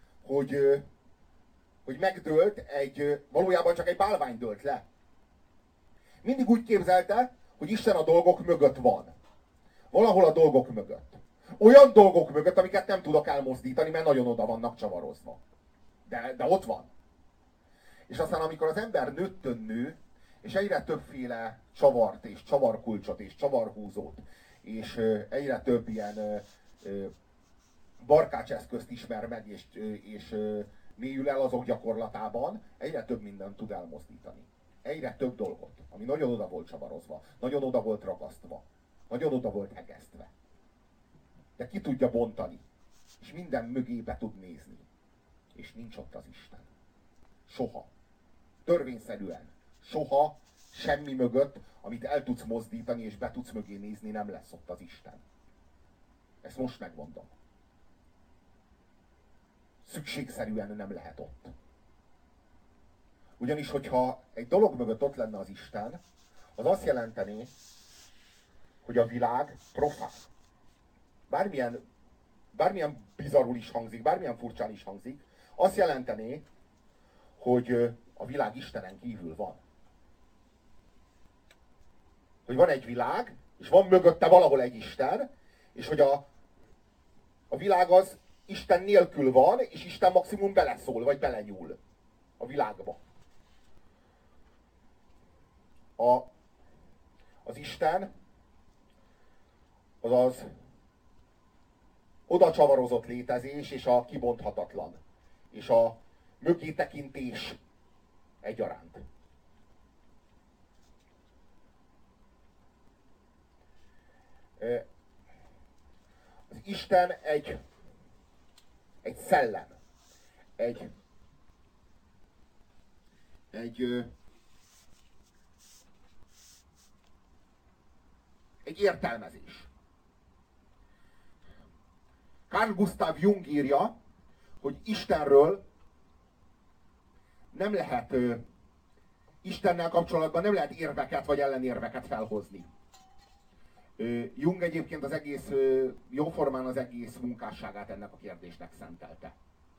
hogy megdőlt valójában csak egy bálvány dőlt le. Mindig úgy képzelte, hogy Isten a dolgok mögött van. Valahol a dolgok mögött. Olyan dolgok mögött, amiket nem tudok elmozdítani, mert nagyon oda vannak csavarozva. De ott van. És aztán amikor az ember nőttön nő, és egyre többféle csavart, és csavarkulcsot, és csavarhúzót, és egyre több ilyen barkácseszközt ismer meg, és mélyül el azok gyakorlatában, egyre több mindent tud elmozdítani. Egyre több dolgot, ami nagyon oda volt csavarozva, nagyon oda volt ragasztva, nagyon oda volt hegesztve. De ki tudja bontani, és minden mögé be tud nézni. És nincs ott az Isten. Soha. Törvényszerűen. Soha semmi mögött, amit el tudsz mozdítani, és be tudsz mögé nézni, nem lesz ott az Isten. Ezt most megmondom. Szükségszerűen nem lehet ott. Ugyanis, hogyha egy dolog mögött ott lenne az Isten, az azt jelenteni, hogy a világ profán. Bármilyen bizarrul is hangzik, bármilyen furcsán is hangzik, azt jelenteni, hogy a világ Istenen kívül van. Hogy van egy világ, és van mögötte valahol egy Isten, és hogy a világ az Isten nélkül van, és Isten maximum beleszól, vagy belenyúl a világba. Az Isten az oda csavarozott létezés, és a kibonthatatlan. És a mögé tekintés egyaránt. Az Isten egy szellem. Egy értelmezés. Carl Gustav Jung írja, hogy Istenről nem lehet, Istennel kapcsolatban nem lehet érveket vagy ellenérveket felhozni. Jung egyébként az egész, jóformán az egész munkásságát ennek a kérdésnek szentelte.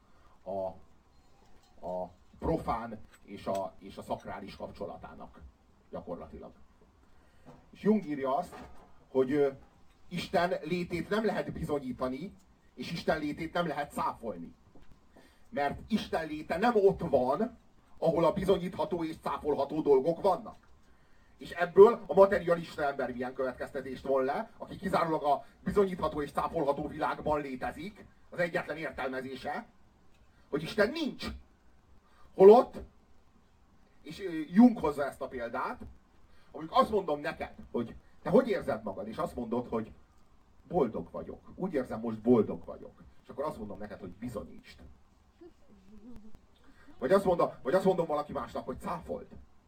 A profán és a szakrális kapcsolatának gyakorlatilag. És Jung írja azt, hogy Isten létét nem lehet bizonyítani, és Isten létét nem lehet cáfolni. Mert Isten léte nem ott van, ahol a bizonyítható és cáfolható dolgok vannak. És ebből a materialista ember milyen következtetést von le, aki kizárólag a bizonyítható és cáfolható világban létezik, az egyetlen értelmezése, hogy Isten nincs. Holott, és Jung hozza ezt a példát, amikor azt mondom neked, hogy te hogy érzed magad, és azt mondod, hogy boldog vagyok. Úgy érzem, most boldog vagyok. És akkor azt mondom neked, hogy bizonyítsd. Vagy azt mondom valaki másnak, hogy cáfold.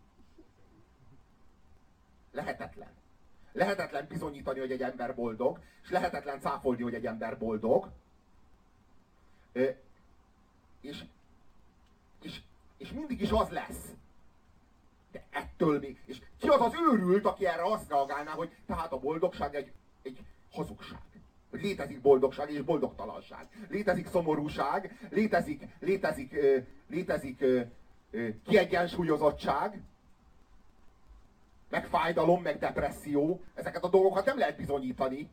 Lehetetlen. Lehetetlen bizonyítani, hogy egy ember boldog, és lehetetlen cáfolni, hogy egy ember boldog. És mindig is az lesz. De ettől még... És ki az az őrült, aki erre azt reagálná, hogy tehát a boldogság egy hazugság. Hogy létezik boldogság és boldogtalanság. Létezik szomorúság, létezik kiegyensúlyozottság, meg fájdalom, meg depresszió. Ezeket a dolgokat nem lehet bizonyítani.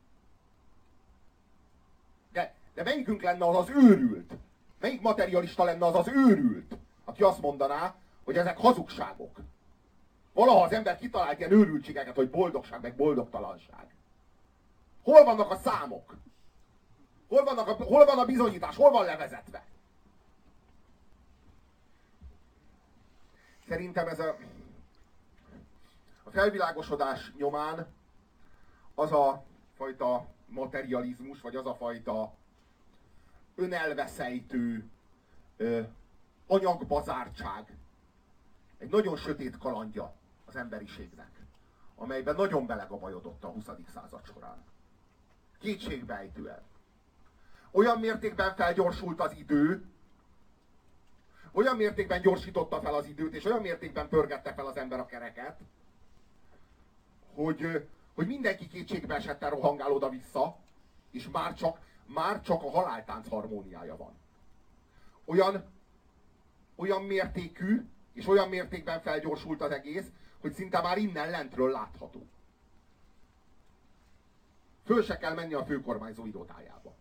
De melyikünk lenne az az őrült? Melyik materialista lenne az az őrült, aki azt mondaná, hogy ezek hazugságok? Valaha az ember kitalált ilyen őrültségeket, hogy boldogság, meg boldogtalanság. Hol vannak a számok? Hol van a bizonyítás? Hol van levezetve? Szerintem ez a felvilágosodás nyomán az a fajta materializmus, vagy az a fajta önelveszejtő anyagbazártság egy nagyon sötét kalandja az emberiségnek, amelyben nagyon belegabajodott a 20. század során. Kétségbejtően. Olyan mértékben felgyorsult az idő, olyan mértékben gyorsította fel az időt, és olyan mértékben pörgette fel az ember a kereket, hogy mindenki kétségbe esetten rohangál oda-vissza, és már csak a haláltánc harmóniája van. Olyan mértékű, és olyan mértékben felgyorsult az egész, hogy szinte már innen lentről látható. Föl se kell menni a főkormányzó irodájába.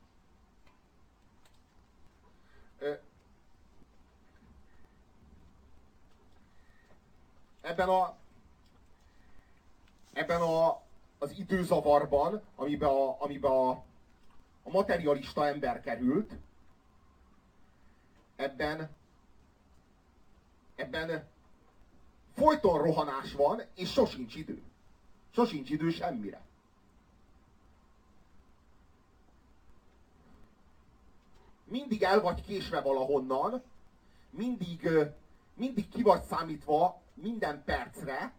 Ebben az időzavarban, amiben a materialista ember került, ebben folyton rohanás van, és sosincs idő. Sosincs idő semmire. Mindig el vagy késve valahonnan, mindig ki vagy számítva minden percre,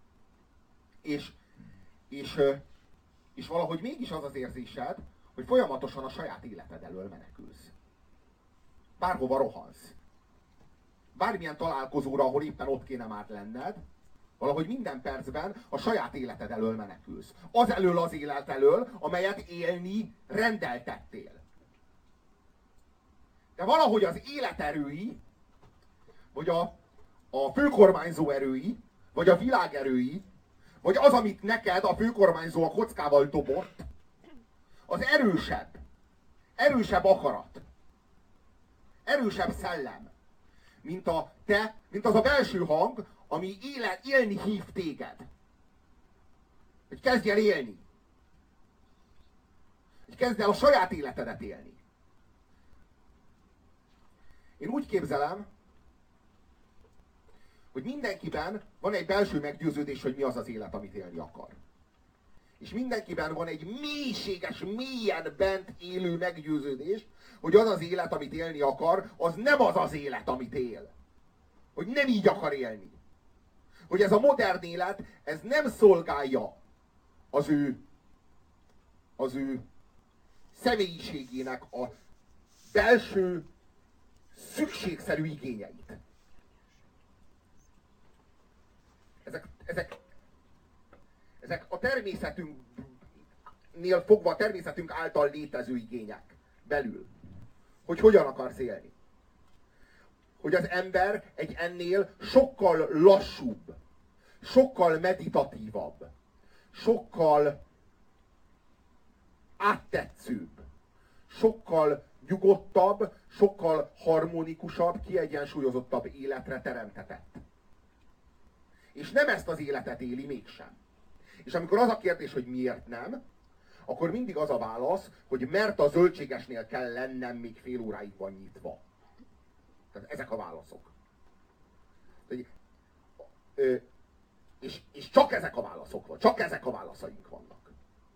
és valahogy mégis az az érzésed, hogy folyamatosan a saját életed elől menekülsz. Bárhova rohansz. Bármilyen találkozóra, ahol éppen ott kéne már lenned, valahogy minden percben a saját életed elől menekülsz. Az elől az élet elől, amelyet élni rendeltettél. De valahogy az életerői, vagy a főkormányzó erői, vagy a világ erői, vagy az, amit neked a főkormányzó a kockával dobott, az erősebb. Erősebb akarat. Erősebb szellem. Mint az a belső hang, ami élni hív téged. Hogy kezdj el élni. Hogy kezdj el a saját életedet élni. Én úgy képzelem, hogy mindenkiben van egy belső meggyőződés, hogy mi az az élet, amit élni akar. És mindenkiben van egy mélységes, mélyen bent élő meggyőződés, hogy az az élet, amit élni akar, az nem az az élet, amit él. Hogy nem így akar élni. Hogy ez a modern élet, ez nem szolgálja az ő személyiségének a belső, szükségszerű igényeit. Ezek a természetünknél fogva, a természetünk által létező igények belül. Hogy hogyan akarsz élni. Hogy az ember egy ennél sokkal lassúbb, sokkal meditatívabb, sokkal áttetszőbb, sokkal nyugodtabb, sokkal harmonikusabb, kiegyensúlyozottabb életre teremtetett. és nem ezt az életet éli mégsem. És amikor az a kérdés, hogy miért nem, akkor mindig az a válasz, hogy mert a zöldségesnél kell lennem, még fél óráig van nyitva. Tehát ezek a válaszok. És csak ezek a válaszok van, csak ezek a válaszaink vannak.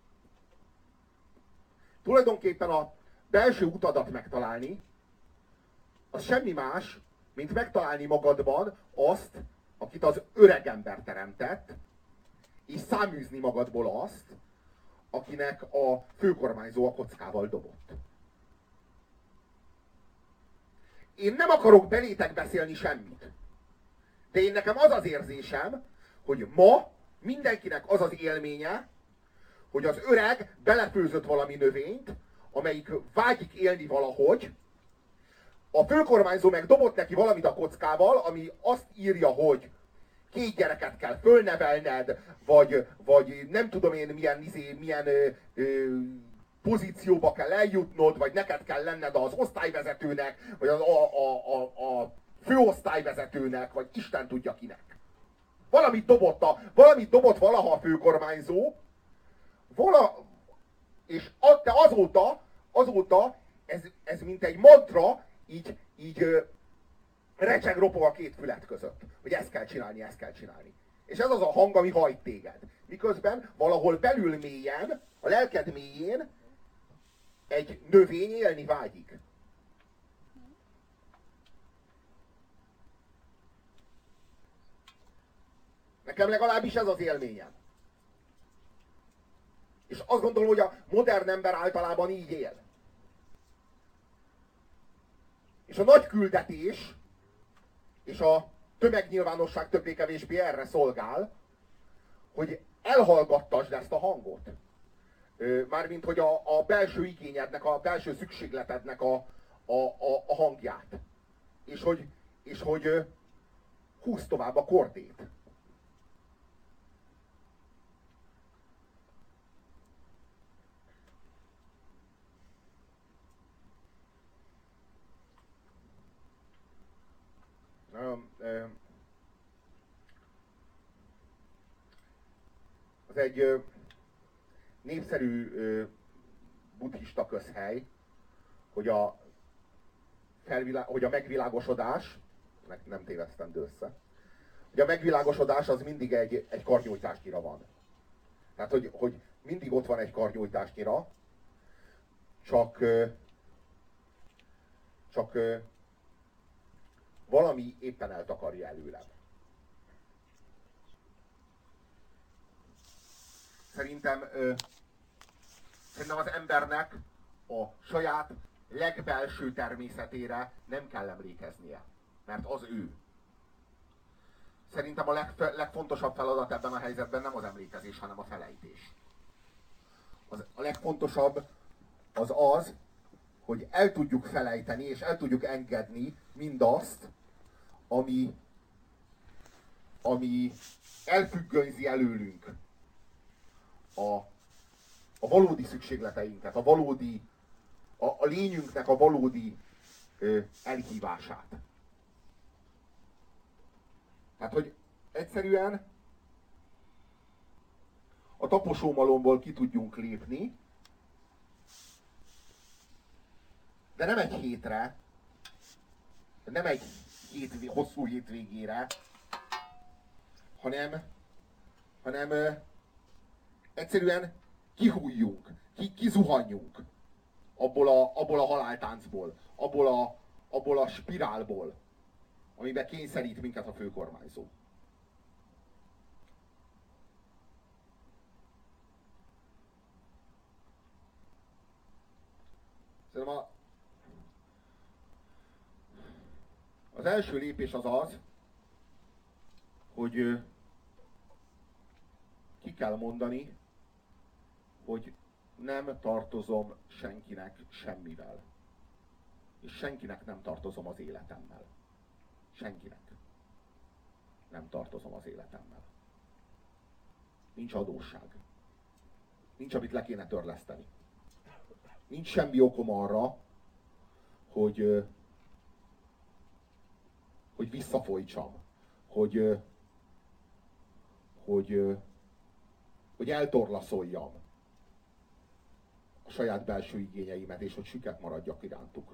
Tulajdonképpen a belső utadat megtalálni, az semmi más, mint megtalálni magadban azt, akit az öreg ember teremtett, és száműzni magadból azt, akinek a főkormányzó a kockával dobott. Én nem akarok belétek beszélni semmit. De én nekem az az érzésem, hogy ma mindenkinek az az élménye, hogy az öreg belefőzött valami növényt, amelyik vágyik élni valahogy, a főkormányzó meg dobott neki valamit a kockával, ami azt írja, hogy 2 gyereket kell fölnevelned, vagy nem tudom én milyen pozícióba kell eljutnod, vagy neked kell lenned az osztályvezetőnek, vagy a főosztályvezetőnek, vagy Isten tudja kinek. Valamit dobott valaha a főkormányzó, és te azóta ez mint egy mantra, így recseg, ropog a 2 fület között, hogy ezt kell csinálni, ezt kell csinálni. És ez az a hang, ami hajt téged. Miközben valahol belül mélyen, a lelked mélyén egy növény élni vágyik. Nekem legalábbis ez az élményem. És azt gondolom, hogy a modern ember általában így él. És a nagy küldetés, és a tömegnyilvánosság többé-kevésbé erre szolgál, hogy elhallgattasd ezt a hangot. Mármint, hogy a belső igényednek, a belső szükségletednek a hangját. És hogy húzd tovább a kordét. Az egy népszerű buddhista közhely, hogy a megvilágosodás, nem tévesztendő össze, hogy a megvilágosodás az mindig egy karnyújtásnyira van. Tehát, hogy mindig ott van egy karnyújtásnyira, csak valami éppen eltakarja előlem. Szerintem az embernek a saját legbelső természetére nem kell emlékeznie, mert az ő. Szerintem a legfontosabb feladat ebben a helyzetben nem az emlékezés, hanem a felejtés. A legfontosabb az, hogy el tudjuk felejteni, és el tudjuk engedni mindazt, ami elfüggönyzi előlünk a valódi szükségleteinket, a lényünknek a valódi elhívását. Tehát, hogy egyszerűen a taposómalomból ki tudjunk lépni, de nem egy hétre, nem egy hosszú hétvégére, hanem egyszerűen kihújjunk, kizuhanjunk abból a haláltáncból, abból a spirálból, amiben kényszerít minket a főkormányzó. Szerintem az első lépés az, hogy ki kell mondani, hogy nem tartozom senkinek semmivel. És senkinek nem tartozom az életemmel. Senkinek nem tartozom az életemmel. Nincs adósság. Nincs, amit le kéne törleszteni. Nincs semmi okom arra, hogy visszafolytsam, hogy hogy eltorlaszoljam a saját belső igényeimet, és hogy süket maradjak irántuk.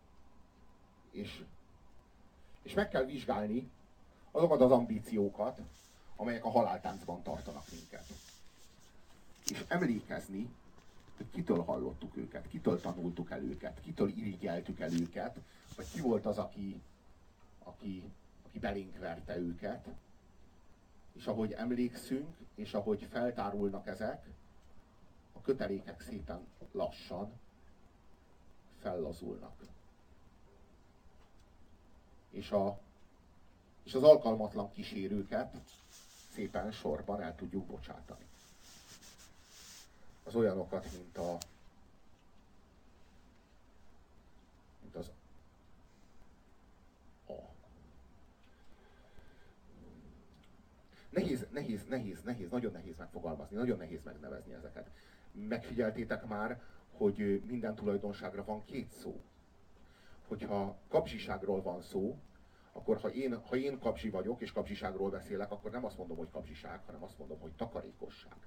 És meg kell vizsgálni azokat az ambíciókat, amelyek a haláltáncban tartanak minket. És emlékezni, hogy kitől hallottuk őket, kitől tanultuk el őket, kitől irigyeltük el őket, vagy ki volt az, aki belénk verte őket. És ahogy emlékszünk, és ahogy feltárulnak ezek, a kötelékek szépen lassan fellazulnak. És az alkalmatlan kísérőket szépen sorban el tudjuk bocsátani. Az olyanokat, mint az nagyon nehéz megfogalmazni, nagyon nehéz megnevezni ezeket. Megfigyeltétek már, hogy minden tulajdonságra van két szó. Hogyha kapzsiságról van szó, akkor ha én kapzsi vagyok, és kapzsiságról beszélek, akkor nem azt mondom, hogy kapzsiság, hanem azt mondom, hogy takarékosság.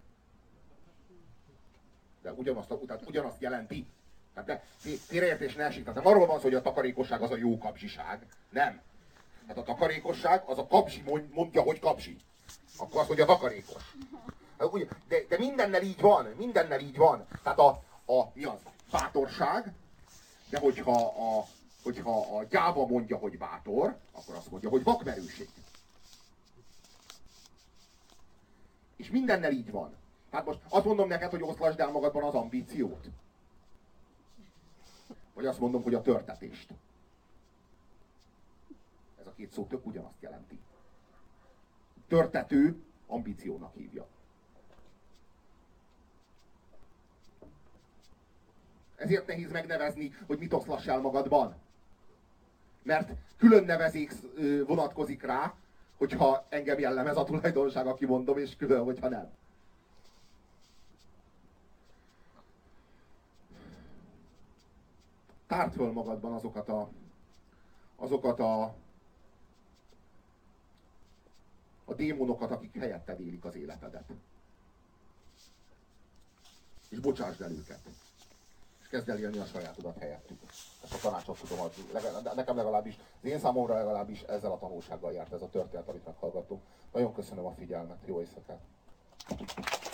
De ugyanazt jelenti. Tehát félreértés ne esik. Tehát nem arról van szó, hogy a takarékosság az a jó kapzsiság. Nem. Hát a takarékosság az a kapzsi mondja, hogy kapzsi. Akkor azt mondja, takarékos. De mindennel így van, mindennel így van. Tehát mi az? Bátorság, de hogyha a gyáva mondja, hogy bátor, akkor azt mondja, hogy vakmerőség. És mindennel így van. Hát most azt mondom neked, hogy oszlasd el magadban az ambíciót. Vagy azt mondom, hogy a törtetést. Ez a két szó tök ugyanazt jelenti. Törtető ambíciónak hívja. Ezért nehéz megnevezni, hogy mit oszlass el magadban. Mert külön nevezék vonatkozik rá, hogyha engem jellemez a tulajdonság, aki mondom, és külön, hogyha nem. Tárd föl magadban azokat a démonokat, akik helyetted élik az életedet. És bocsásd el őket. És kezd el élni a sajátodat helyettük. Ezt a tanácsot tudom adni. Nekem legalábbis, az én számomra legalábbis ezzel a tanulsággal járt ez a történet, amit meghallgattunk. Nagyon köszönöm a figyelmet. Jó éjszakát!